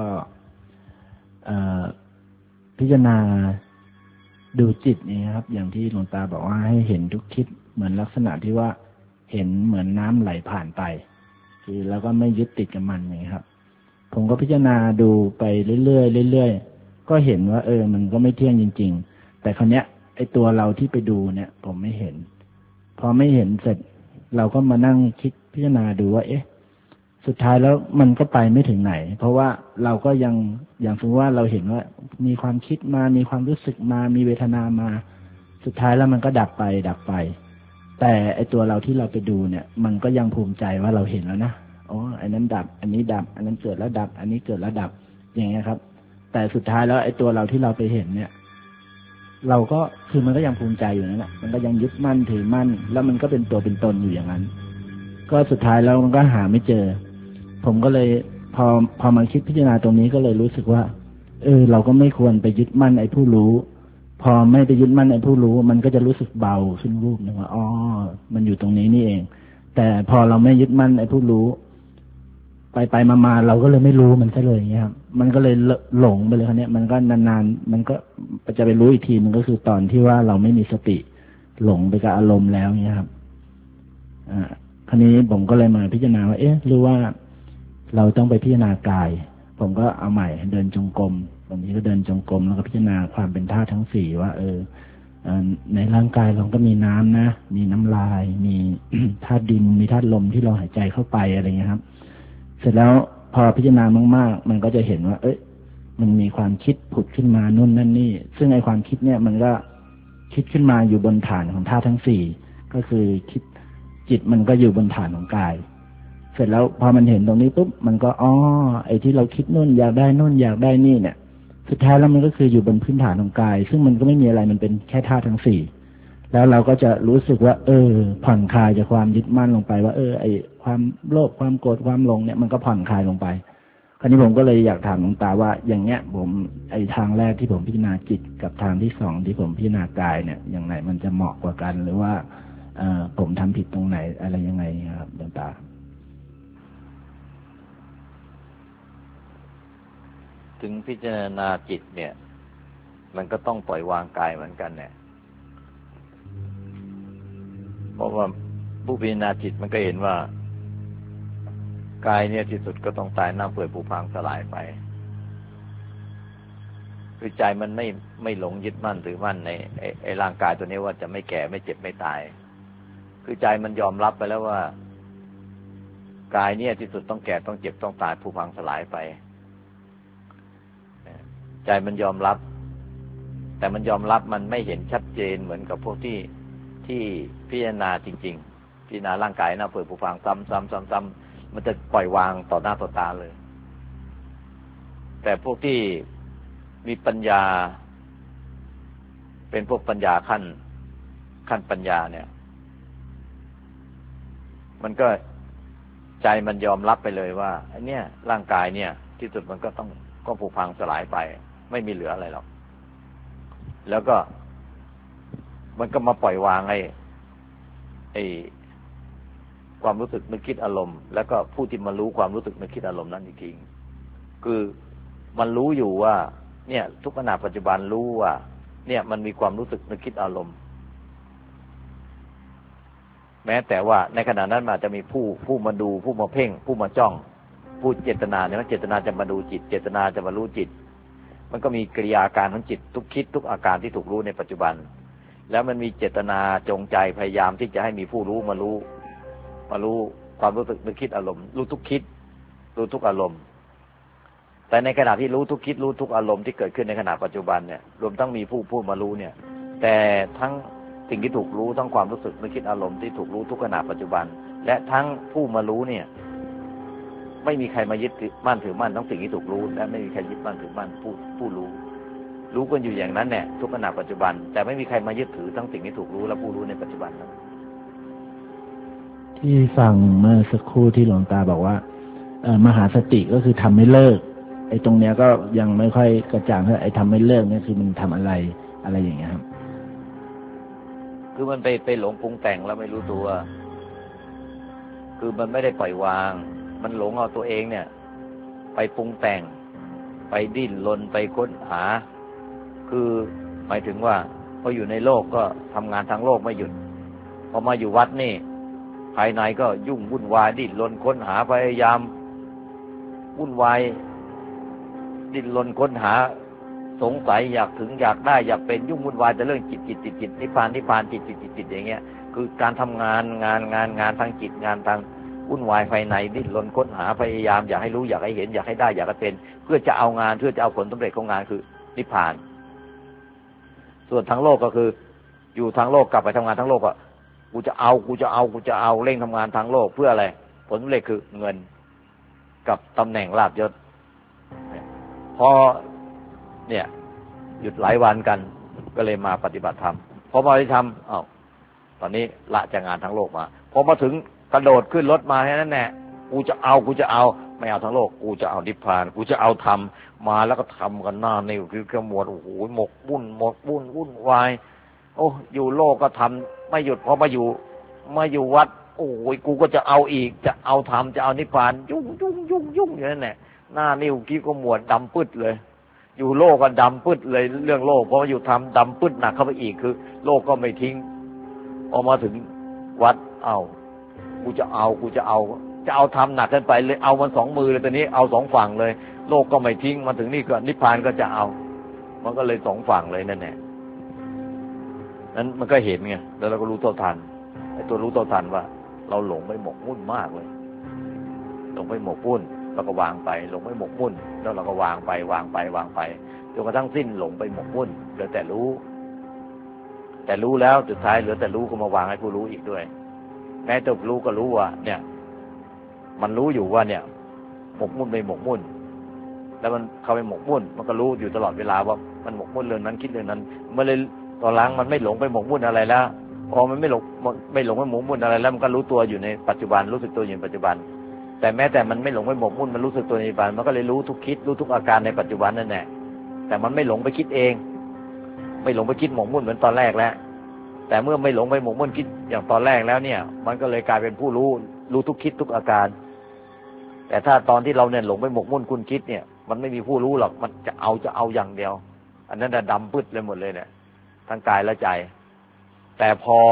พิจารณาดูจิตนี่ครับอย่างที่หลวงตาบอกว่าให้เห็นทุกคิดเหมือนลักษณะที่ว่าเห็นเหมือนน้ำไหลผ่านไปคือแล้วก็ไม่ยึดติดกับมันอย่างนี้ครับผมก็พิจารณาดูไปเรื่อยๆเรื่อยๆก็เห็นว่ามันก็ไม่เที่ยงจริงๆแต่คราวเนี้ยไอ้ตัวเราที่ไปดูเนี่ยผมไม่เห็นพอไม่เห็นเสร็จเราก็มานั่งคิดพิจารณาดูว่าสุดท้ายแล้วมันก็ไปไม่ถึงไหนเพราะว่าเราก็ยังอย่างสมมติว่าเราเห็นว่ามีความคิดมามีความรู้สึกมามีเวทนามาสุดท้ายแล้วมันก็ดับไปแต่ไอ้ตัวเราที่เราไปดูเนี่ยมันก็ยังภูมิใจว่าเราเห็นแล้วนะอันนั้นดับอันนี้ดับอันนั้นเกิดแล้วดับอันนี้เกิดแล้วดับอย่างเงี้ยครับแต่สุดท้ายแล้วไอ้ตัวเราที่เราไปเห็นเนี่ยเราก็คือมันก็ยังภูมิใจอยู่นั่นแหละมันก็ยังยึดมั่นถือมั่นแล้วมันก็เป็นตัวเป็นตนอยู่อย่างนั้นก็สุดท้ายแล้วมันก็หาไม่เจอผมก็เลยพอมาคิดพิจารณาตรงนี้ก็เลยรู้สึกว่าเราก็ไม่ควรไปยึดมั่นไอ้ผู้รู้พอไม่ไปยึดมั่นไอ้ผู้รู้มันก็จะรู้สึกเบาขึ้นรูปนึงว่ามันอยู่ตรงนี้นี่เองแต่พอเราไม่ยึดมั่นไอ้ผู้รู้ไปมาเราก็เลยไม่รู้มันซะเลยอย่างเงี้ยครับมันก็เลยหลงไปเลยคราวนี้มันก็นานๆมันก็จะไปรู้อีกทีนึงก็คือตอนที่ว่าเราไม่มีสติหลงไปกับอารมณ์แล้วเงี้ยครับคราวนี้ผมก็เลยมาพิจารณาว่าหรือว่าเราต้องไปพิจารณากายผมก็เอาใหม่เดินจงกรมบางทีก็เดินจงกรมแล้วก็พิจารณาความเป็นธาตุทั้ง4ว่าในร่างกายเราก็มีน้ำนะมีน้ำลายมีธาตุดินมีธาตุลมที่เราหายใจเข้าไปอะไรเงี้ยครับเสร็จแล้วพอพิจารณามากๆมันก็จะเห็นว่ามันมีความคิดผุดขึ้นมานู่นนั่นนี่ซึ่งไอ้ความคิดเนี่ยมันก็คิดขึ้นมาอยู่บนฐานของธาตุทั้ง4ก็คือคิดจิตมันก็อยู่บนฐานของกายเสร็จแล้วพอมันเห็นตรงนี้ปุ๊บมันก็ไอ้ที่เราคิดนู่นอยากได้นู่นอยากได้นี่เนี่ยสุดท้ายแล้วมันก็คืออยู่บนพื้นฐานของกาย ซึ่งมันก็ไม่มีอะไรมันเป็นแค่ธาตุทั้งสี่แล้วเราก็จะรู้สึกว่าผ่อนคลายจากความยึดมั่นลงไปว่าไอความโลภความโกรธความหลงเนี่ยมันก็ผ่อนคลายลงไปคราวนี้ผมก็เลยอยากถามหลวงตาว่าอย่างเนี้ยผมไอทางแรกที่ผมพิจารณาจิตกับทางที่สองที่ผมพิจารณากายเนี่ยอย่างไหนมันจะเหมาะกว่ากันหรือว่าผมทำผิดตรงไหนอะไรยังไงครับหลวงตาถึงพิจารณาจิตเนี่ยมันก็ต้องปล่อยวางกายเหมือนกันเนี่ยเพราะว่าผู้พิจารณาจิตมันก็เห็นว่ากายเนี่ยที่สุดก็ต้องตายเน่าเปื่อยผุพังสลายไปคือใจมันไม่หลงยึดมั่นถือมั่นในไอ้ร่างกายตัวนี้ว่าจะไม่แก่ไม่เจ็บไม่ตายคือใจมันยอมรับไปแล้วว่ากายเนี่ยที่สุดต้องแก่ต้องเจ็บต้องตายผุพังสลายไปใจมันยอมรับแต่มันยอมรับมันไม่เห็นชัดเจนเหมือนกับพวกที่พิจารณาจริงๆพิจารณาร่างกายเน่าเปื่อยผุพังซ้ำมันจะปล่อยวางต่อหน้าต่อตาเลยแต่พวกที่มีปัญญาเป็นพวกปัญญาขั้นปัญญาเนี่ยมันก็ใจมันยอมรับไปเลยว่าไอ้เนี่ยร่างกายเนี่ยที่สุดมันก็ผุพังสลายไปไม่มีเหลืออะไรหรอกแล้วก็มันก็มาปล่อยวางไอ้ความรู้สึกนึกคิดอารมณ์แล้วก็ผู้ที่มารู้ความรู้สึกนึกคิดอารมณ์นั้นจริงๆคือมันรู้อยู่ว่าเนี่ยทุกขณะปัจจุบันรู้ว่าเนี่ยมันมีความรู้สึกนึกคิดอารมณ์แม้แต่ว่าในขณะนั้นอาจจะมีผู้มาดูผู้มาเพ่งผู้มาจ้องผู้เจตนาเนี่ยเจตนาจะมาดูจิตเจตนาจะมารู้จิตมันก็มีกิริยาการของจิตทุกคิดทุกอาการที่ถูกรู้ในปัจจุบันแล้วมันมีเจตนาจงใจพยายามที่จะให้มีผู้รู้มารู้ความรู้สึกนึกคิดอารมณ์รู้ทุกคิดรู้ทุกอารมณ์แต่ในขณะที่รู้ทุกคิดรู้ทุกอารมณ์ที่เกิดขึ้นในขณะปัจจุบันเนี่ยรวมทั้งมีผู้มารู้เนี่ยแต่ทั้งสิ่งที่ถูกรู้ทั้งความรู้สึกนึกคิดอารมณ์ที่ถูกรู้ทุกขณะปัจจุบันและทั้งผู้มารู้เนี่ยไม่มีใครมายึดมั่นถือมั่นทั้งสิ่งที่ถูกรู้และไม่มีใครยึดมั่นถือมั่นผู้รู้กันอยู่อย่างนั้นเนี่ยทุกขณะปัจจุบันแต่ไม่มีใครมายึดถือทั้งสิ่งที่ถูกรู้และผู้รู้ในปัจจุบันนั้นที่ฟังเมื่อสักครู่ที่หลวงตาบอกว่ามหาสติก็คือทำไม่เลิกไอ้ตรงเนี้ยก็ยังไม่ค่อยกระจ่างเท่าไอ้ทำไม่เลิกเนี่ยคือมันทำอะไรอย่างเงี้ยครับคือมันไปหลงปรุงแต่งแล้วไม่รู้ตัวคือมันไม่ได้ปล่อยวางมันหลงเอาตัวเองเนี่ยไปปรุงแต่งไปดิ้นรนไปค้นหาคือหมายถึงว่าพออยู่ในโลกก็ทำงานทางโลกไม่หยุดพอมาอยู่วัดนี่ภายในก็ยุ่งวุ่นวายดิ้นรนค้นหาพยายามวุ่นวายดิ้นรนค้นหาสงสัยอยากถึงอยากได้อยากเป็นยุ่งวุ่นวายแต่เรื่องจิตนิพพานจิตอย่างเงี้ยคือการทำงานทางจิตงานทางวุ่นวายภายในดิ้นรนค้นหาพยายามอยากให้รู้อยากให้เห็นอยากให้ได้อยากให้เป็นเพื่อจะเอางานเพื่อจะเอาผลสำเร็จของงานคือนิพพานส่วนทางโลกก็คืออยู่ทางโลกกลับไปทำงานทางโลกอ่ะกูจะเอาเร่งทำงานทางโลกเพื่ออะไรผลสำเร็จคือเงินกับตำแหน่งลาภยศพอเนี่ยหยุดหลายวันกันก็เลยมาปฏิบัติธรรมพอมาปฏิบัติธรรมตอนนี้ละจากงานทั้งโลกมาพอมาถึงกระโดดขึ้นรถมาแค่นั้นแหละกูจะเอาไม่เอาทั้งโลกกูจะเอานิพพานกูจะเอาธรรมมาแล้วก็ทำกันหน้านี่คือขมวดโอ้โหหมกวุ่นวายโอ้อยู่โลกก็ทำไม่หยุดพอมาอยู่วัดโอ้ยกูก็จะเอาอีกจะเอาธรรมจะเอานิพพานยุ่งอย่างนั้นแหละหน้านิ้วกี้ก็หมวดดำปึ๊ดเลยอยู่โลกก็ดำปึ๊ดเลยเรื่องโลกพออยู่ธรรมดำปึ๊ดหนักเข้าไปอีกคือโลกก็ไม่ทิ้งพอมาถึงวัดกูจะเอาธรรมหนักขึ้นไปเลยเอามันสองมือเลยตอนนี้เอาสองฝั่งเลยโลกก็ไม่ทิ้งมาถึงนี่ก็นิพพานก็จะเอามันก็เลยสองฝั่งเลยนั่นแหละนั้นมันก็เห็นไงแล้วเราก็รู้เท่าทันไอ้ตัวรู้เท่าทันว่าเราหลงไปหมกมุ่นมากเลยหลงไปหมกมุ่นเราก็วางไปหลงไปหมกมุ่นแล้วเราก็วางไปจนกระทั่งสิ้นหลงไปหมกมุ่นเหลือแต่รู้แล้วสุดท้ายเหลือแต่รู้ก็มาวางให้ผู้รู้อีกด้วยแม้แต่รู้ก็รู้ว่าเนี่ยมันรู้อยู่ว่าเนี่ยหมกมุ่นไปหมกมุ่นแล้วมันเข้าไปหมกมุ่นมันก็รู้อยู่ตลอดเวลาว่ามันหมกมุ่นเรื่องนั้นคิดเรื่องนั้นมันเลยตอนหลังมันไม่หลงไปหมกมุ่นอะไรแล้วพอมันไม่หลงไปหมกมุ่นอะไรแล้วมันก็รู้ตัวอยู่ในปัจจุบันรู้สึกตัวอยู่ในปัจจุบันแต่แม้แต่มันไม่หลงไปหมกมุ่นมันรู้สึกตัวในปัจจุบันมันก็เลยรู้ทุกคิดรู้ทุกอาการในปัจจุบันนั่นแหละแต่มันไม่หลงไปคิดเองไม่หลงไปคิดหมกมุ่นเหมือนตอนแรกแล้วแต่เมื่อไม่หลงไปหมกมุ่นคิดอย่างตอนแรกแล้วเนี่ยมันก็เลยกลายเป็นผู้รู้ทุกคิดทุกอาการแต่ถ้าตอนที่เราเนี่ยหลงไปหมกมุ่นคุณคิดเนี่ยมันไม่มีผู้รู้หรอกมันจะเอาอย่างเดียวอันนั้นดำปึ๊ดเลยหมดเลยเนี่ยทั้งกายและใจแต่พอ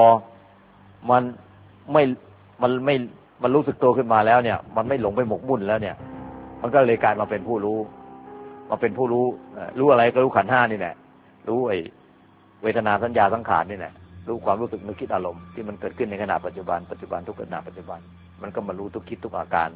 มันรู้สึกตัวขึ้นมาแล้วเนี่ยมันไม่หลงไปหมกมุ่นแล้วเนี่ยมันก็เลยกลายมาเป็นผู้รู้มาเป็นผู้รู้อะไรก็รู้ขันธ์ห้านี่แหละรู้ไอ้เวทนาสัญญาสังขารนี่แหละรู้ความรู้สึกนึกคิดอารมณ์ที่มันเกิดขึ้นในขณะปัจจุบันทุกขณะปัจจุบันมันก็มารู้ทุกคิดทุกอาการ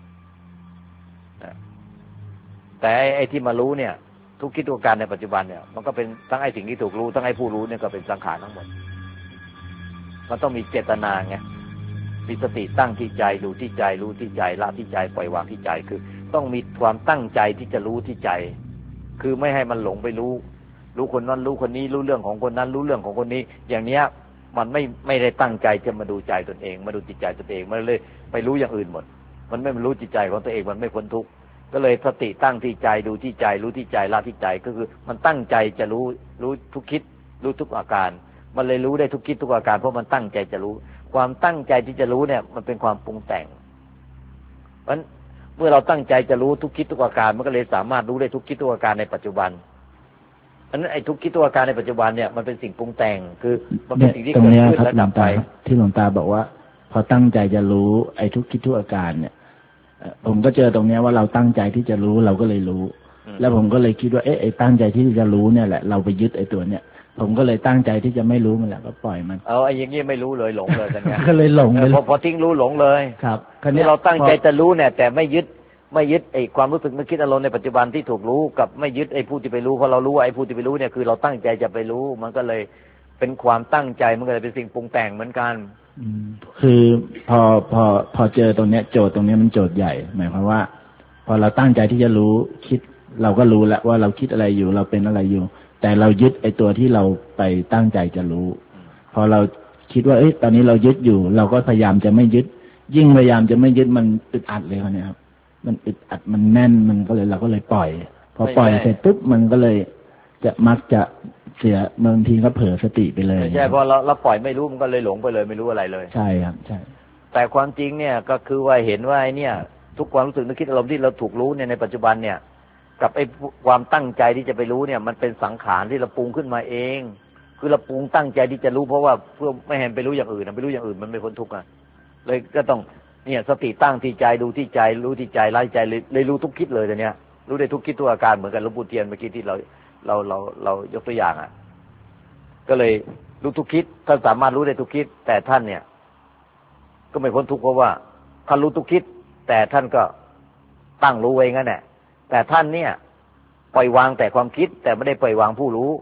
แต่ไอ้ที่มารู้เนี่ยทุกคิดทุกอาการในปัจจุบันเนี่ยมันก็เป็นทั้งไอ้สิ่งที่ถูกรู้ทั้งไอ้ผู้รู้เนี่ยก็เป็นสังขารทั้งหมดมันต้องมีเจตนาไงมีสติตั้งที่ใจดูที่ใจรู้ที่ใจละที่ใจปล่อยวางที่ใจคือต้องมีความตั้งใจที่จะรู้ที่ใจคือไม่ให้มันหลงไปรู้คนนั้นรู้คนนี้รู้เรื่องของคนนั้นรู้เรื่องของคนนี้อย่างเนี้ยมันไม่ได้ตั้งใจจะมาดูใจตนเองมาดูจิตใจตนเองมันเลยไปรู้อย่างอื่นหมดมันไม่รู้จิตใจของตัวเองมันไม่พ้นทุกข์ก็เลยสติตั้งที่ใจดูที่ใจรู้ที่ใจละที่ใจก็คือมันตั้งใจจะรู้ทุกคิดรู้ทุกอาการมันเลยรู้ได้ทุกคิดทุกอาการเพราะมันตั้งใจจะรู้ความตั้งใจที่จะรู้เนี่ยมันเป็นความปรุงแต่งเพราะฉะนั้นเมื่อเราตั้งใจจะรู้ทุกคิดทุกอาการมันก็เลยสามารถรู้ได้ทุกคิดทุกอาการในปัจจุบันเพราะฉะนั้นไอ้ทุกคิดทุกอาการในปัจจุบันเนี่ยมันเป็นสิ่งปรุงแต่งคือมันเป็นสิ่งที่เกิดขึ้นและดับไปที่หลวงตาบอกว่าพอตั้งใจจะรู้ไอ้ทุกคิดทุกอาการเนี่ยผมก็เจอตรงนี้ว่าเราตั้งใจที่จะรู้เราก็เลยรู้แล้วผมก็เลยคิดว่าไอ้ตั้งใจที่จะรู้เนี่ยแหละเราไปยึดไอ้ตัวเนี่ยผมก็เลยตั้งใจที่จะไม่รู้มันแหละก็ปล่อยมันไอ้อย่างนี้ไม่รู้เลยหลงเลยกันเนี่ยก็เลยหลงเลยพอทิ้งรู้หลงเลยครับคราวนี้เราตั้งใจจะรู้เนี่ยแต่ไม่ยึดไอ้ความรู้สึกนึกคิดอารมณ์ในปัจจุบันที่ถูกรู้กับไม่ยึดไอ้ผู้ที่ไปรู้เพราะเรารู้ว่าไอ้ผู้ที่ไปรู้เนี่ยคือเราตั้งใจจะไปรู้มันก็เลยเป็นความตั้งใจมันก็เลยเป็นสิ่งปรุงแต่งเหมือนกันคือพอเจอตรงเนี้ยโจทย์ตรงนี้มันโจทย์ใหญ่หมายความว่าพอเราตั้งใจที่จะรู้คิดเราก็รู้แล้วว่าเราคิดอะไรอยู่เราเป็นอะไรอยู่แต่เรายึดไอ้ตัวที่เราไปตั้งใจจะรู้พอเราคิดว่าตอนนี้เรายึดอยู่เราก็พยายามจะไม่ยึดยิ่งพยายามจะไม่ยึดมันอึดอัดเลยเนี่ยครับมันอึดอัดมันแน่นมันก็เลยเราก็เลยปล่อยพอปล่อยเสร็จปุ๊บมันก็เลยจะมักจะเสียบางทีก็เผลอสติไปเลยใช่พอเราปล่อยไม่รู้มันก็เลยหลงไปเลยไม่รู้อะไรเลยใช่ครับใช่แต่ความจริงเนี่ยก็คือว่าเห็นว่าไอ้เนี่ยทุกความรู้สึกนึกคิดอารมณ์ที่เราถูกรู้เนี่ยในปัจจุบันเนี่ยกับไอ้ความตั้งใจที่จะไปรู้เนี่ยมันเป็นสังขารที่เราปรุงขึ้นมาเองคือเราปรุงตั้งใจที่จะรู้เพราะว่าเพื่อไม่ให้ไปรู้อย่างอื่นไปรู้อย่างอื่นมันไม่พ้นทุกข์เลยก็ต้องเนี่ยสติตั้งที่ใจดูที่ใจรู้ที่ใจละที่ใจเลยรู้ทุกคิดเลยแต่เนี้ยรู้ได้ทุกคิดทุกอาการเหมือนกันหลวงปู่เทียนเมื่อกี้ที่เรายกตัวอย่างก็เลยรู้ทุกคิดท่านสามารถรู้ได้ทุกคิดแต่ท่านเนี่ยก็ไม่พ้นทุกข์เพราะว่าท่านรู้ทุกคิดแต่ท่านก็ตั้งรู้ไว้งั้นแหละแต่ท่านเนี่ยปล่อยวางแต่ความคิดแต่ไม่ได้ปล่อยวางผู้รู้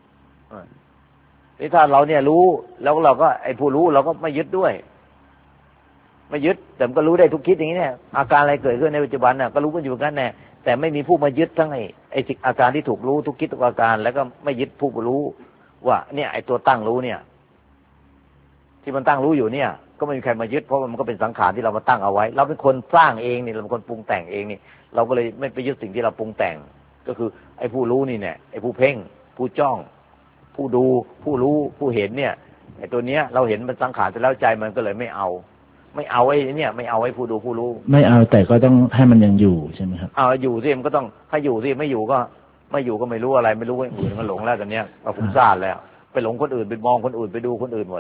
นี่ถ้าเราเนี่ยรู้แล้วเราก็ไอ้ผู้รู้เราก็ไม่ยึดด้วยไม่ยึดแต่มันก็รู้ได้ทุกคิดอย่างนี้เนี่ยอาการอะไรเกิดขึ้นในปัจจุบันน่ะก็รู้กันอยู่กันแน่แต่ไม่มีผู้มายึดทั้งไอ้สิ่งอาการที่ถูกรู้ทุกคิดทุกอาการแล้วก็ไม่ยึดผู้รู้ว่าเนี่ยไอ้ตัวตั้งรู้เนี่ยที่มันตั้งรู้อยู่เนี่ยก็ไม่มีใครมายึดเพราะมันก็เป็นสังขารที่เรามาตั้งเอาไว้เราเป็นคนสร้างเองนี่เราเป็นคนปรุงแต่งเองนี่เราก็เลยไม่ไปยึดสิ่งที่เราปรุงแต่งก็คือไอ้ผู้รู้นี่เนี่ยไอ้ผู้เพ่งผู้จ้องผู้ดูผู้รู้ผู้เห็นเนี่ยไอ้ตัวเนี้ยเราเห็นมันสังขารแต่แล้วใจมันก็เลยไม่เอาไอ้เนี่ยไม่เอาไอ้ผู้ดูผู้รู้ไม่เอาแต่ก็ต้องให้มันยังอยู่ใช่ไหมครับอยู่สิมันก็ต้องให้อยู่สิไม่อยู่ก็ไม่รู้อะไรไม่รู้ว่าอื่นมันหลงแล้วตอนเนี้ยเราฟุ้งซ่านแล้วไปหลงคนอื่นไปมองคนอื่นไปดูคนอื่นหมด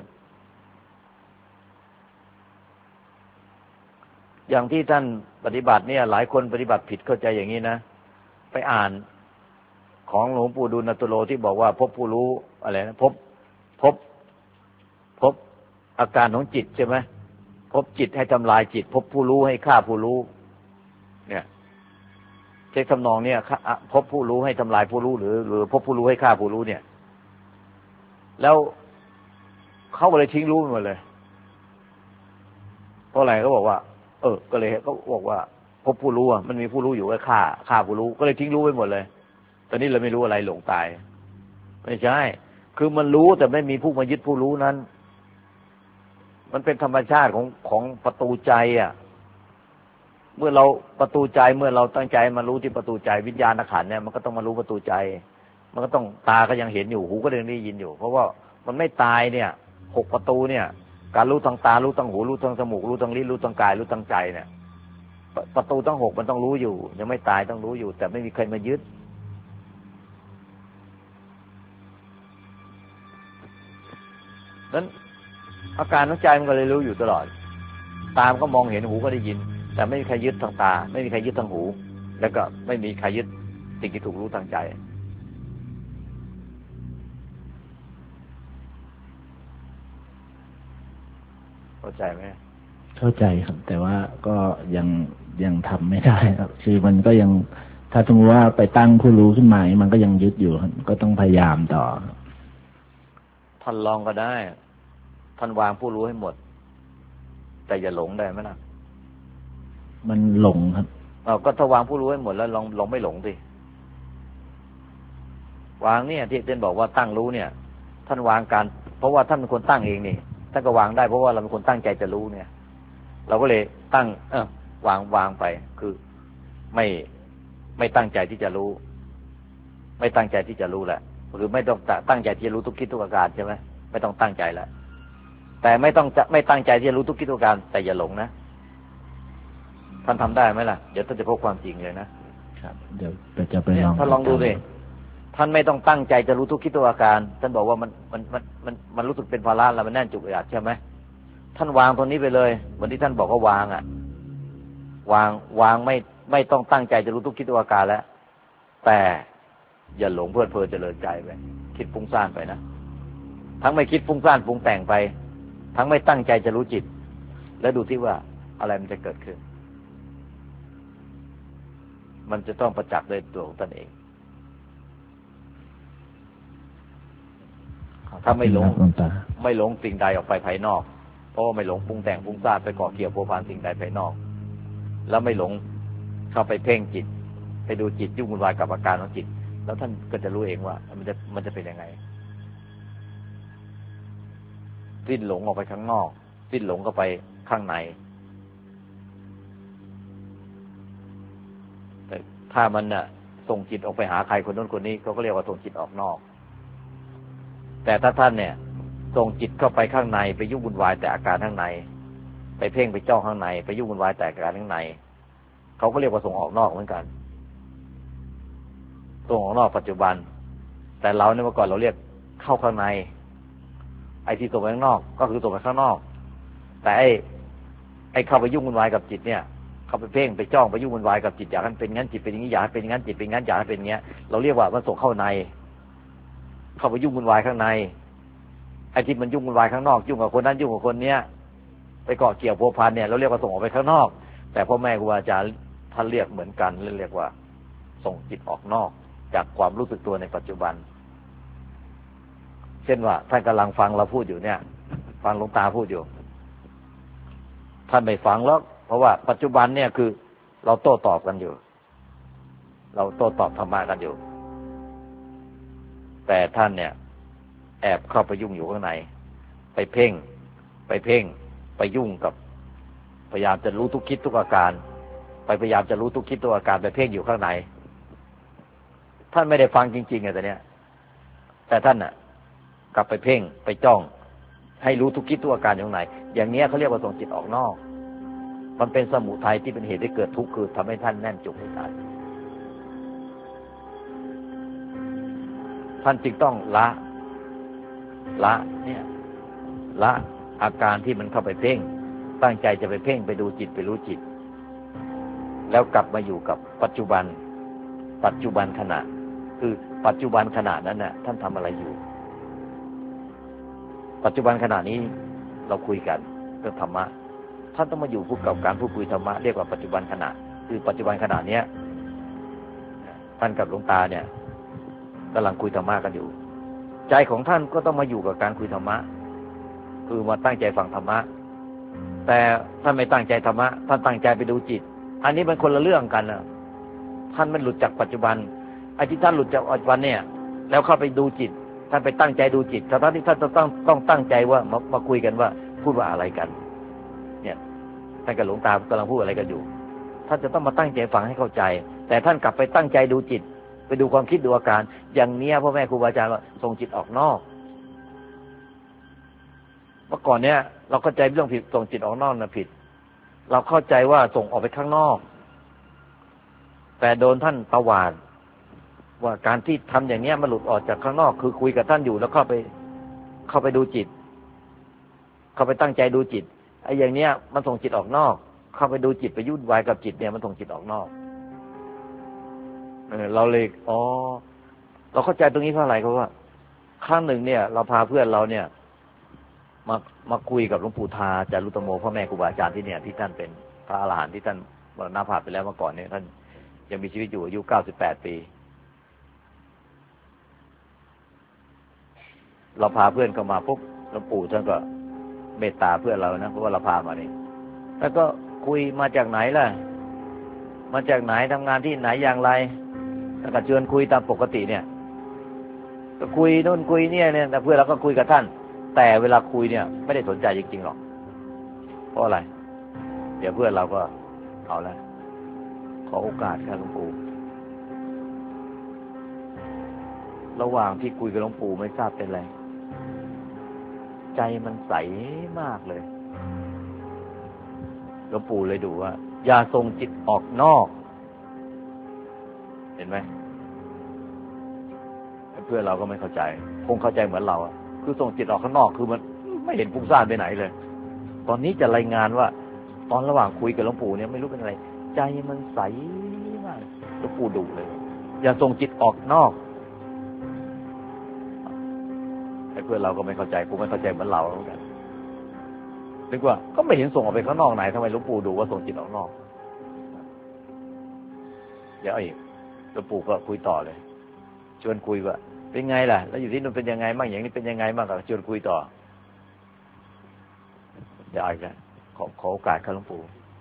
อย่างที่ท่านปฏิบัติเนี่ยหลายคนปฏิบัติผิดเข้าใจอย่างนี้นะไปอ่านของหลวงปู่ดูลย์นตุโลที่บอกว่าพบผู้รู้อะไรนะพบอาการของจิตใช่ไหมพบจิตให้ทำลายจิตพบผู้รู้ให้ฆ่าผู้รู้เนี่ยเช็คทำนองเนี่ยพบผู้รู้ให้ทำลายผู้รู้หรือพบผู้รู้ให้ฆ่าผู้รู้เนี่ยแล้วเขาก็เลยทิ้งรู้หมดเลยเพราะอะไรเขาบอกว่าก็เลยเขาบอกว่าพบผู้รู้อ่ะมันมีผู้รู้อยู่ก็ฆ่าผู้รู้ก็เลยทิ้งรู้ไปหมดเลยตอนนี้เราไม่รู้อะไรหลงตายไม่ใช่คือมันรู้แต่ไม่มีผู้มายึดผู้รู้นั้นมันเป็นธรรมชาติของประตูใจอ่ะเมื่อเราประตูใจเมื่อเราตั้งใจมารู้ที่ประตูใจวิญญาณขันธ์เนี่ยมันก็ต้องมารู้ประตูใจมันก็ต้องตาก็ยังเห็นอยู่หูก็ยังได้ยินอยู่เพราะว่ามันไม่ตายเนี่ย6ประตูเนี่ยการรู้ทางตารู้ทางหูรู้ทางจมูกรู้ทางลิ้นรู้ทางกายรู้ทางใจเนี่ยประตูทั้ง6มันต้องรู้อยู่ยังไม่ตายต้องรู้อยู่แต่ไม่มีใครมายึดนั้นอาการของใจมันก็เลยรู้อยู่ตลอดตามก็มองเห็นหูก็ได้ยินแต่ไม่มีใครยึดทางตาไม่มีใครยึดทางหูแล้วก็ไม่มีใครยึดสิ่งที่ถูกรู้ทางใจเข้าใจไหมเข้าใจครับแต่ว่าก็ยังทำไม่ได้ครับคือมันก็ยังถ้าสมมติว่าไปตั้งผู้รู้ขึ้นมามันก็ยังยึดอยู่ก็ต้องพยายามต่อท่านลองก็ได้ท่านวางผู้รู้ให้หมดแต่อย่าหลงได้ไหมล่ะมันหลงครับก็ถ้าวางผู้รู้ให้หมดแล้วลองไม่หลงสิวางเนี่ยที่เต้นบอกว่าตั้งรู้เนี่ยท่านวางการเพราะว่าท่านเป็นคนตั้งเองนี่ท่านก็วางได้เพราะว่าเราเป็นคนตั้งใจจะรู้เนี่ยเราก็เลยตั้งวางไปคือไม่ตั้งใจที่จะรู้ไม่ตั้งใจที่จะรู้แหละคือไม่ต้องตั้งใจที่จะรู้ทุกคิดทุกอาการใช่ไหมไม่ต้องตั้งใจแล้วแต่ไม่ตั้งใจที่จะรู้ทุกคิดทุกอาการแต่อย่าหลงนะท่านทำได้ไหมล่ะเดี๋ยวท่านจะพบความจริงเลยนะครับเดี๋ยวจะไปลองท่านลองดูสิท่านไม่ต้องตั้งใจจะรู้ทุกคิดทุกอาการท่านบอกว่ามันรู้สึกเป็นภาระแล้วมันแน่นจุกอัดใช่ไหมท่านวางตรงนี้ไปเลยเหมือนที่ท่านบอกว่าวางอ่ะวางไม่ต้องตั้งใจจะรู้ทุกคิดทุกอาการแล้วแต่อย่าหลงเพลิดเพลินเจริญใจไปคิดฟุ้งซ่านไปนะทั้งไม่คิดฟุ้งซ่านปรุงแต่งไปทั้งไม่ตั้งใจจะรู้จิตแล้วดูที่ว่าอะไรมันจะเกิดขึ้นมันจะต้องประจักษ์ด้วยตัวของตนเองถ้าไม่หลงสิ่งใดออกไปภายนอกเพราะว่าไม่หลงปรุงแต่งปรุงซ่านไปเกาะเกี่ยวพัวพันสิ่งใดภายนอกแล้วไม่หลงเข้าไปเพ่งจิตไปดูจิตยุ่งวุ่นวายกับอาการของจิตแล้วท่านก็จะรู้เองว่ามันจะเป็นยังไงสิ้นหลงออกไปข้างนอกสิ้นหลงก็ไปข้างในแต่ถ้ามันน่ะส่งจิตออกไปหาใครคนนู้นคนนี้เขาก็เรียกว่าส่งจิตออกนอกแต่ถ้าท่านเนี่ยส่งจิตเข้าไปข้างในไปยุ่งวุ่นวายแต่อาการข้างในไปเพ่งไปจ้องข้างในไปยุ่งวุ่นวายแต่อาการข้างในเขาก็เรียกว่าส่งออกนอกเหมือนกันส่งออกนอกปัจจุบันแต่เราเนี่ยเมื่อก่อนเราเรียกเข้าข้างในไอ้ที่ส่งไปข้างนอกก็คือส่งไปข้างนอกแต่ไอ้เข้าไปยุ่งวุ่นวายกับจิตเนี่ยเข้าไปเพ่งไปจ้องไปยุ่งวุ่นวายกับจิตอยากให้เป็นงั้นจิตเป็นอย่างนี้อยากให้เป็นงั้นจิตเป็นงั้นอยากให้เป็นอย่างเงี้ยเราเรียกว่ามันส่งเข้าในเข้าไปยุ่งวุ่นวายข้างในไอ้ที่มันยุ่งวุ่นวายข้างนอกยุ่งกับคนนั้นยุ่งกับคนเนี้ยไปเกาะเกี่ยวพัวพันเนี่ยเราเรียกว่าส่งออกไปข้างนอกแต่พ่อแม่ครูอาจารย์ท่านเรียกเหมือนกันเรียกว่าส่งจิตออกนอกจากความรู้สึกตัวในปัจจุบันเช่นว่าท่านกำลังฟังเราพูดอยู่เนี่ยฟังหลวงตาพูดอยู่ท่านไม่ฟังแล้วเพราะว่าปัจจุบันเนี่ยคือเราโต้ตอบกันอยู่เราโต้ตอบธรรมะกันอยู่แต่ท่านเนี่ยแอบเข้าไปยุ่งอยู่ข้างในไปเพ่งไปยุ่งกับพยายามจะรู้ทุกคิดทุกอาการพยายามจะรู้ทุกคิดทุกอาการไปเพ่งอยู่ข้างในท่านไม่ได้ฟังจริงๆไงแต่เนี้ยแต่ท่านน่ะกลับไปเพ่งไปจ้องให้รู้ทุกคิดทุกอาการอยู่ข้างในอย่างเนี้ยเขาเรียกว่าส่งจิตออกนอกมันเป็นสมุทัยที่เป็นเหตุให้เกิดทุกข์คือทำให้ท่านแน่นจุกในใจท่านจึงต้องละเนี่ยละอาการที่มันเข้าไปเพ่งตั้งใจจะไปเพ่งไปดูจิตไปรู้จิตแล้วกลับมาอยู่กับปัจจุบันขณะคือปัจจุบันขณะนั้นน่ะท่านทำอะไรอยู่ปัจจุบันขณะนี้เราคุยกันเรื่องธรรมะท่านต้องมาอยู่พูดกับการพูดคุยธรรมะเรียกว่าปัจจุบันขณะคือปัจจุบันขณะเนี้ยท่านกับหลวงตาเนี่ยกำลังคุยธรรมะกันอยู่ใจของท่านก็ต้องมาอยู่กับการคุยธรรมะคือมาตั้งใจฟังธรรมะแต่ท่านไม่ตั้งใจธรรมะท่านตั้งใจไปดูจิตอันนี้มันคนละเรื่องกันนะท่านมันหลุดจากปัจจุบันไอ้ที่ท่านหลุดจากปัจจุบันเนี่ยแล้วเข้าไปดูจิตท่านไปตั้งใจดูจิตแต่ท่านที่ท่านต้องตั้งใจว่ามาคุยกันว่าพูดว่าอะไรกันเนี่ยท่านกับหลวงตากำลังพูดอะไรกันอยู่ท่านจะต้องมาตั้งใจฟังให้เข้าใจแต่ท่านกลับไปตั้งใจดูจิตไปดูความคิดดูอาการอย่างเนี้ยพ่อแม่ครูบาอาจารย์ว่าส่งจิตออกนอกเมื่อก่อนเนี้ยเราเข้าใจเรื่องผิดส่งจิตออกนอกนะผิดเราเข้าใจว่าส่งออกไปข้างนอกแต่โดนท่านตวาดว่าการที่ทำอย่างเนี้ยมันหลุดออกจากข้างนอกคือคุยกับท่านอยู่แล้วเข้าไปดูจิตเข้าไปตั้งใจดูจิตไอ้อย่างเนี้ยมันส่งจิตออกนอกเข้าไปดูจิตไปยุ่นวายกับจิตเนี่ยมันส่งจิตออกนอกเราเลยเราเข้าใจตรงนี้เพราะอะไรเพราะว่าครั้งหนึ่งเนี่ยเราพาเพื่อนเราเนี่ยมาคุยกับหลวงปู่ทาจารุตโมพ่อแม่ครูบาอาจารย์ที่เนี่ยที่ท่านเป็นพระอรหันต์ที่ท่านมรณภาพไปแล้วเมื่อก่อนเนี่ยท่านยังมีชีวิตอยู่อายุ98 ปีเราพาเพื่อนเข้ามาปุ๊บหลวงปู่ท่านก็เมตตาเพื่อนเรานะเพราะว่าเราพามานี่แล้วก็คุยมาจากไหนล่ะมาจากไหนทำงานที่ไหนอย่างไรแล้วก็เชิญคุยตามปกติเนี่ยก็คุยนู่นคุยเนี่ยแต่เพื่อนเราก็คุยกับท่านแต่เวลาคุยเนี่ยไม่ได้สนใจจริงๆหรอกเพราะอะไรเดี๋ยวเพื่อนเราก็เอาละขอโอกาสครับหลวงปู่ระหว่างที่คุยกับหลวงปู่ไม่ทราบเป็นไรใจมันใสมากเลยหลวงปู่เลยดูว่าอย่าส่งจิตออกนอกเห็นไหมเพื่อนเราก็ไม่เข้าใจคงเข้าใจเหมือนเราคือส่งจิตออกข้างนอกคือมันไม่เห็นฟุ้งซ่านไปไหนเลยตอนนี้จะรายงานว่าตอนระหว่างคุยกับหลวงปู่เนี่ยไม่รู้เป็นอะไรใจมันใสมากหลวงปู่ดุเลยอย่าส่งจิตออกนอกเพื่อนเราก็ไม่เข้าใจกูไม่เข้าใจเหมือนเราเหมือนกันนึกว่าก็ไม่เห็นส่งออกไปข้างนอกไหนทำไมหลวงปู่ดูว่าส่งจิตออกนอกเดี๋ยวอีกหลวงปู่ก็คุยต่อเลยชวนคุยว่าเป็นไงล่ะแล้วอยู่ที่นู่นเป็นยังไงบ้างอย่างนี้เป็นยังไงบ้างก็ชวนคุยต่อเดี๋ยวอีกแล้วขอโอกาสครับหลวงปู่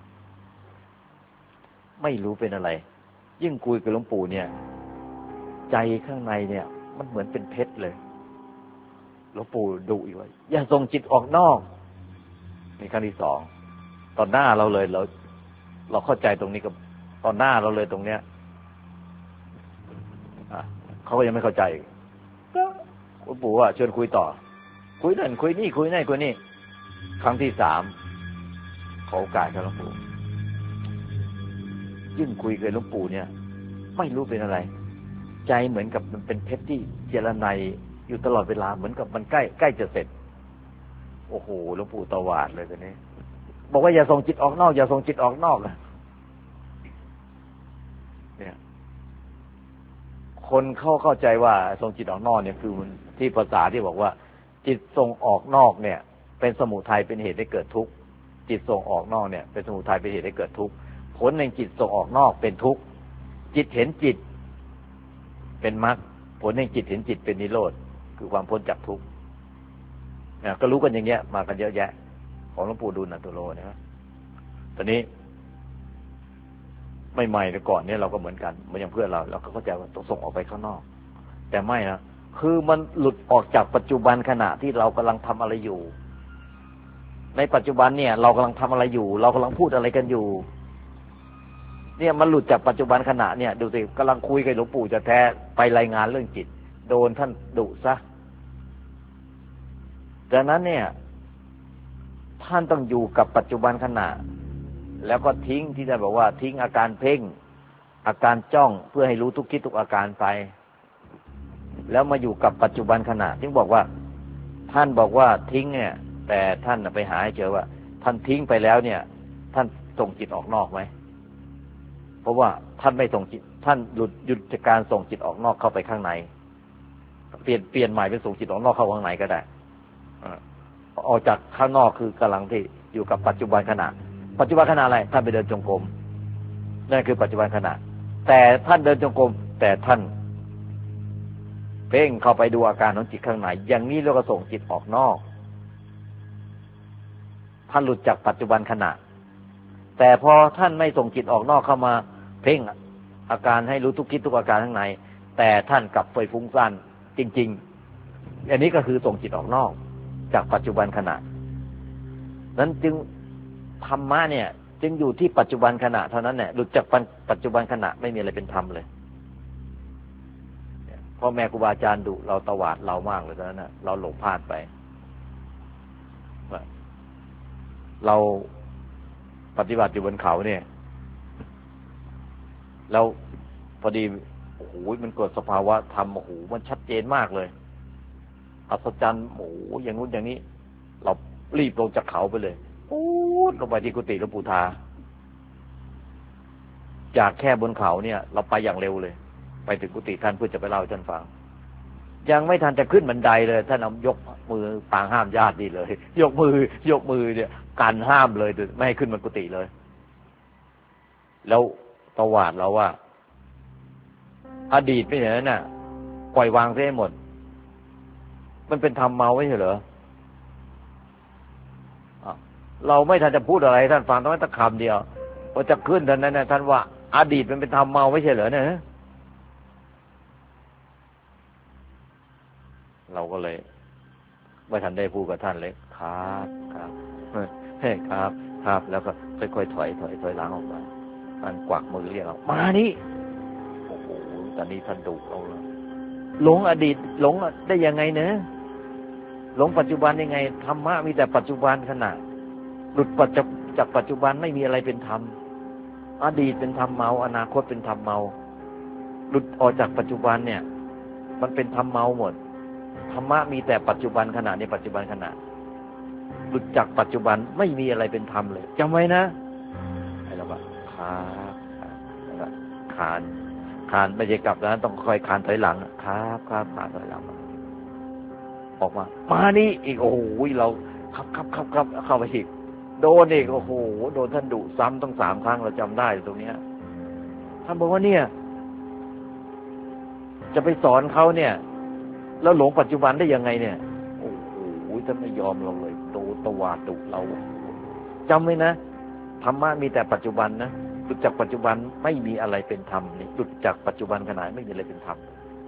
ไม่รู้เป็นอะไรยิ่งคุยกับหลวงปู่เนี่ยใจข้างในเนี่ยมันเหมือนเป็นเพชรเลยหลวงปู่ดุอีกว่าอย่าส่งจิตออกนอกนี่ครั้งที่สองตอนหน้าเราเลยเราเข้าใจตรงนี้กับตอนหน้าเราเลยตรงเนี้ยเขาก็ยังไม่เข้าใจก็หลวงปู่ว่าชวนคุยต่อคุยนั่นคุยนี่คุยนั่นคุยนี่ครั้งที่สามขอโอกาสครับหลวงปู่ยิ่งคุยกับหลวงปู่เนี่ยไม่รู้เป็นอะไรใจเหมือนกับมันเป็นเพชรที่เจรไนอยู่ตลอดเวลาเหมือนกับมันใกล้จะเสร็จโอ้โหหลวงปู่ตวาดเลยทีนี้บอกว่าอย่าส่งจิตออกนอกอย่าส่งจิตออกนอกนะเนี่ยคนเข้าใจว่าส่งจิตออกนอกเนี่ยคือมันที่ภาษาที่บอกว่าจิตส่งออกนอกเนี่ยเป็นสมุทัยเป็นเหตุให้เกิดทุกข์จิตส่งออกนอกเนี่ยเป็นสมุทัยเป็นเหตุให้เกิดทุกข์ผลแห่งจิตส่งออกนอกเป็นทุกข์จิตเห็นจิตเป็นมรรคผลแห่งจิตเห็นจิตเป็นนิโรธคือความพ้นจากทุกข์ก็รู้กันอย่างเงี้ยมากันเยอะแยะของหลวงปู่ดูลย์ อตุโลนะครับตอนนี้ไม่ใหม่แต่ก่อนเนี่ยเราก็เหมือนกันเหมือนอย่างเพื่อนเราก็เข้าใจว่าต้องส่งออกไปข้างนอกแต่ไม่นะคือมันหลุดออกจากปัจจุบันขณะที่เรากำลังทำอะไรอยู่ในปัจจุบันเนี่ยเรากำลังทำอะไรอยู่เรากำลังพูดอะไรกันอยู่เนี่ยมันหลุดจากปัจจุบันขณะเนี่ยดูสิกำลังคุยกับหลวงปู่จะแท้ไปรายงานเรื่องจิตโดนท่านดุซะดังนั้นเนี่ยท่านต้องอยู่กับปัจจุบันขณะแล้วก็ทิ้งที่จะบอกว่าทิ้งอาการเพ่งอาการจ้องเพื่อให้รู้ทุกคิดทุกอาการไปแล้วมาอยู่กับปัจจุบันขณะที่บอกว่าท่านบอกว่าทิ้งเนี่ยแต่ท่านไปหาให้เจอว่าท่านทิ้งไปแล้วเนี่ยท่านส่งจิตออกนอกไหมเพราะว่าท่านไม่ส่งจิตท่านหยุดจากการส่งจิตออกนอกเข้าไปข้างในเปลี่ยนใหม่เป็นส่งจิตออกนอกเข้าข้างในก็ได้ออกจากข้างนอกคือกำลังที่อยู่กับปัจจุบันขณะปัจจุบันขณะอะไรท่านไปเดินจงกรมนั่นคือปัจจุบันขณะแต่ท่านเดินจงกรมแต่ท่านเพ่งเข้าไปดูอาการของจิตข้างในอย่างนี้เราก็ส่งจิตออกนอกท่านหลุดจากปัจจุบันขณะแต่พอท่านไม่ส่งจิตออกนอกเข้ามาเพ่งอาการให้รู้ทุกคิดทุกอาการข้างในแต่ท่านกลับไปฟุ้งซ่านจริงๆอันนี้ก็คือส่งจิตออกนอกจากปัจจุบันขณะนั้นจึงธรรมะเนี่ยจึงอยู่ที่ปัจจุบันขณะเท่านั้นแหละหลุดจากปัจจุบันขณะไม่มีอะไรเป็นธรรมเลยพ่อแม่ครูบาอาจารย์ดุเราตวาดเรามากเลยตอนนั้นนะเราหลงพลาดไปเราปฏิบัติอยู่บนเขาเนี่ยแล้วพอดีโอ้โหมันเกิดสภาวะธรรมโอ้โหมันชัดเจนมากเลยอัศจรรย์โอ้โหอย่างนู้นอย่างนี้เรารีบลงจากเขาไปเลยปู๊ดลงไปที่กุฏิหลวงปู่ทาจากแค่บนเขาเนี่ยเราไปอย่างเร็วเลยไปถึงกุฏิท่านเพื่อจะไปเล่าให้ท่านฟังยังไม่ทันจะขึ้นบันไดเลยท่านเอายกมือปางห้ามญาติดีเลยยกมือเนี่ยกันห้ามเลยไม่ให้ขึ้นบนกุฏิเลยแล้วตวาดเราว่าอดีตไม่ใช่นั้นน่ะปล่อยวางซะให้หมดมันเป็นธรรมเมาไม่ใช่เหรอเราไม่ทันจะพูดอะไรท่านฟังต้องแต่คำเดียวพอจะขึ้นท่านนั้นนะท่านว่าอดีตมันเป็นธรรมเมาไม่ใช่เหรอเนี่ยเราก็เลยไม่ทันได้พูดกับท่านเลยครับเฮ้ครับแล้วก็ค่อยๆถอยหลังออกมาท่านกวักมือเรียกเรามานี่โอ้โหตอนนี้ท่านดุเราเลยหลงอดีตหลงได้ยังไงเนี่ยหลงปัจจุบันยังไงธรรมะมีแต่ปัจจุบันขณะหลุดจากปัจจุบันไม่มีอะไรเป็นธรรมอดีตเป็นธรรมเมาอนาคตเป็นธรรมเมาหลุดออกจากปัจจุบันเนี่ยมันเป็นธรรมเมาหมดธรรมะมีแต่ปัจจุบันขณะในปัจจุบันขณะหลุดจากปัจจุบันไม่มีอะไรเป็นธรรมเลยจำไว้นะไอ้เราก็คานไม่ใช่กลับนะต้องคอยคานถอยหลังครับคานถอยหลังออกมานี่อีกโอ้โหเราครับเข้าไปอีกโดนอีกโอ้โหโดนท่านดุซ้ำต้อง3 ครั้งเราจำได้ตรงเนี้ยท่านบอกว่าเนี่ยจะไปสอนเขาเนี่ยแล้วหลงปัจจุบันได้ยังไงเนี่ยโอ้โหท่านไม่ยอมเราเลยโดนตวาดดุเราจำไว้นะธรรมะมีแต่ปัจจุบันนะหลุดจากปัจจุบันไม่มีอะไรเป็นธรรมนี่หลุดจากปัจจุบันขณะไม่มีอะไรเป็นธรรม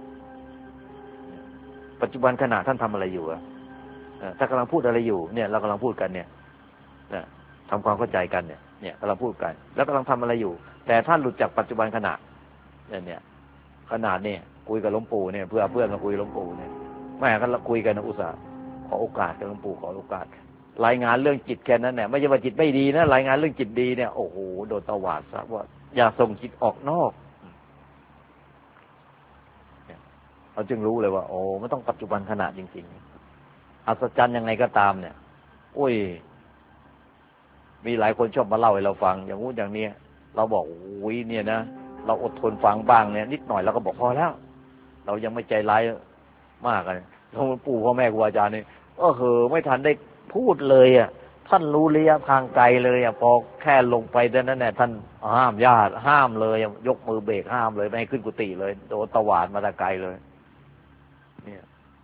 ปัจจุบันขณะท่านทำอะไรอยู่อะถ้ากำลังพูดอะไรอยู่เนี่ยเรากำลังพูดกันเนี่ยทำความเข้าใจกันเนี่ยกำลังพูดกันแล้วกำลังทำอะไรอยู่แต่ท่านหลุดจากปัจจุบันขณะเนี่ยขนาดเนี่ยคุยกับหลวงปู่เนี่ยเพื่อนมาคุยหลวงปู่เนี่ยแม่กันเราคุยกันนะอุตส่าห์ขอโอกาสกับหลวงปู่ขอโอกาสรายงานเรื่องจิตแค่นั้นเนี่ยไม่ใช่ว่าจิตไม่ดีนะรายงานเรื่องจิตดีเนี่ยโอ้โหโดนตวาดซะว่าอย่าส่งจิตออกนอกเราจึงรู้เลยว่าโอ้ไม่ต้องปัจจุบันขณะจริงๆอัศจรรย์ยังไงก็ตามเนี่ยโอ้ยมีหลายคนชอบมาเล่าให้เราฟังอย่างงู้นอย่างนี้เราบอกโอ้ยเนี่ยนะเราอดทนฟังบ้างเนี่ยนิดหน่อยเราก็บอกพอแล้วเรายังไม่ใจร้ายมากเลยหลวงปู่พ่อแม่ครูอาจารย์นี่ไม่ทันได้พูดเลยอ่ะท่านรู้ระยะทางไกลเลยอ่ะพอแค่ลงไปเท่านั้นแหละท่านห้ามญาติห้ามเลยยกมือเบรกห้ามเลยไม่ให้ขึ้นกุฏิเลยโดนตวาดมาแต่ไกลเลยเนี่ย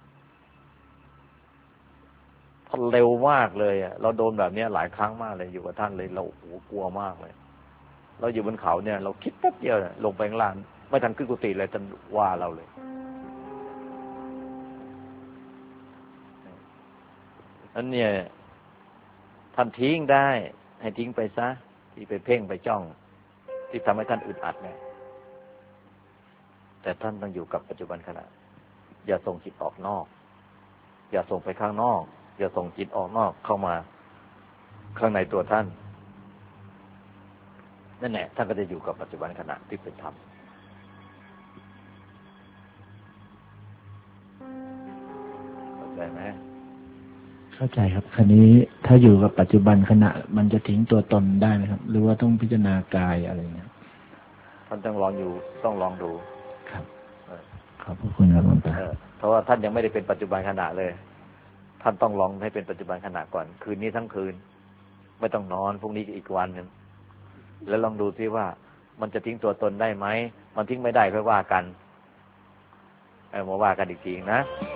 ท่านเร็วมากเลยอ่ะเราโดนแบบนี้หลายครั้งมากเลยอยู่กับท่านเลยเราโอ้โหกลัวมากเลยเราอยู่บนเขาเนี่ยเราคิดแป๊บเดียวลงไปข้างล่างไม่ทันขึ้นกุฏิเลยท่านว่าเราเลยอันเนี่ยท่านทิ้งได้ให้ทิ้งไปซะที่ไปเพ่งไปจ้องที่ทำให้ท่านอึดอัดเนี่ยแต่ท่านต้องอยู่กับปัจจุบันขณะอย่าส่งจิตออกนอกอย่าส่งไปข้างนอกอย่าส่งจิตออกนอกเข้ามาข้างในตัวท่านนั่นแหละท่านก็จะอยู่กับปัจจุบันขณะที่เป็นธรรมเข้าใจไหมเข้าใจครับคราวนี้ถ้าอยู่กับปัจจุบันขณะมันจะทิ้งตัวตนได้ไหมครับหรือว่าต้องพิจารณากายอะไรเงี้ยท่านต้องลองดูครับขอบคุณครับหลวงตาเพราะว่าท่านยังไม่ได้เป็นปัจจุบันขณะเลยท่านต้องลองให้เป็นปัจจุบันขณะก่อนคืนนี้ทั้งคืนไม่ต้องนอนพรุ่งนี้อีกวันนึงแล้วลองดูซิว่ามันจะทิ้งตัวตนได้ไหมมันทิ้งไม่ได้ค่อยว่ากันมาว่ากันอีกทีนะ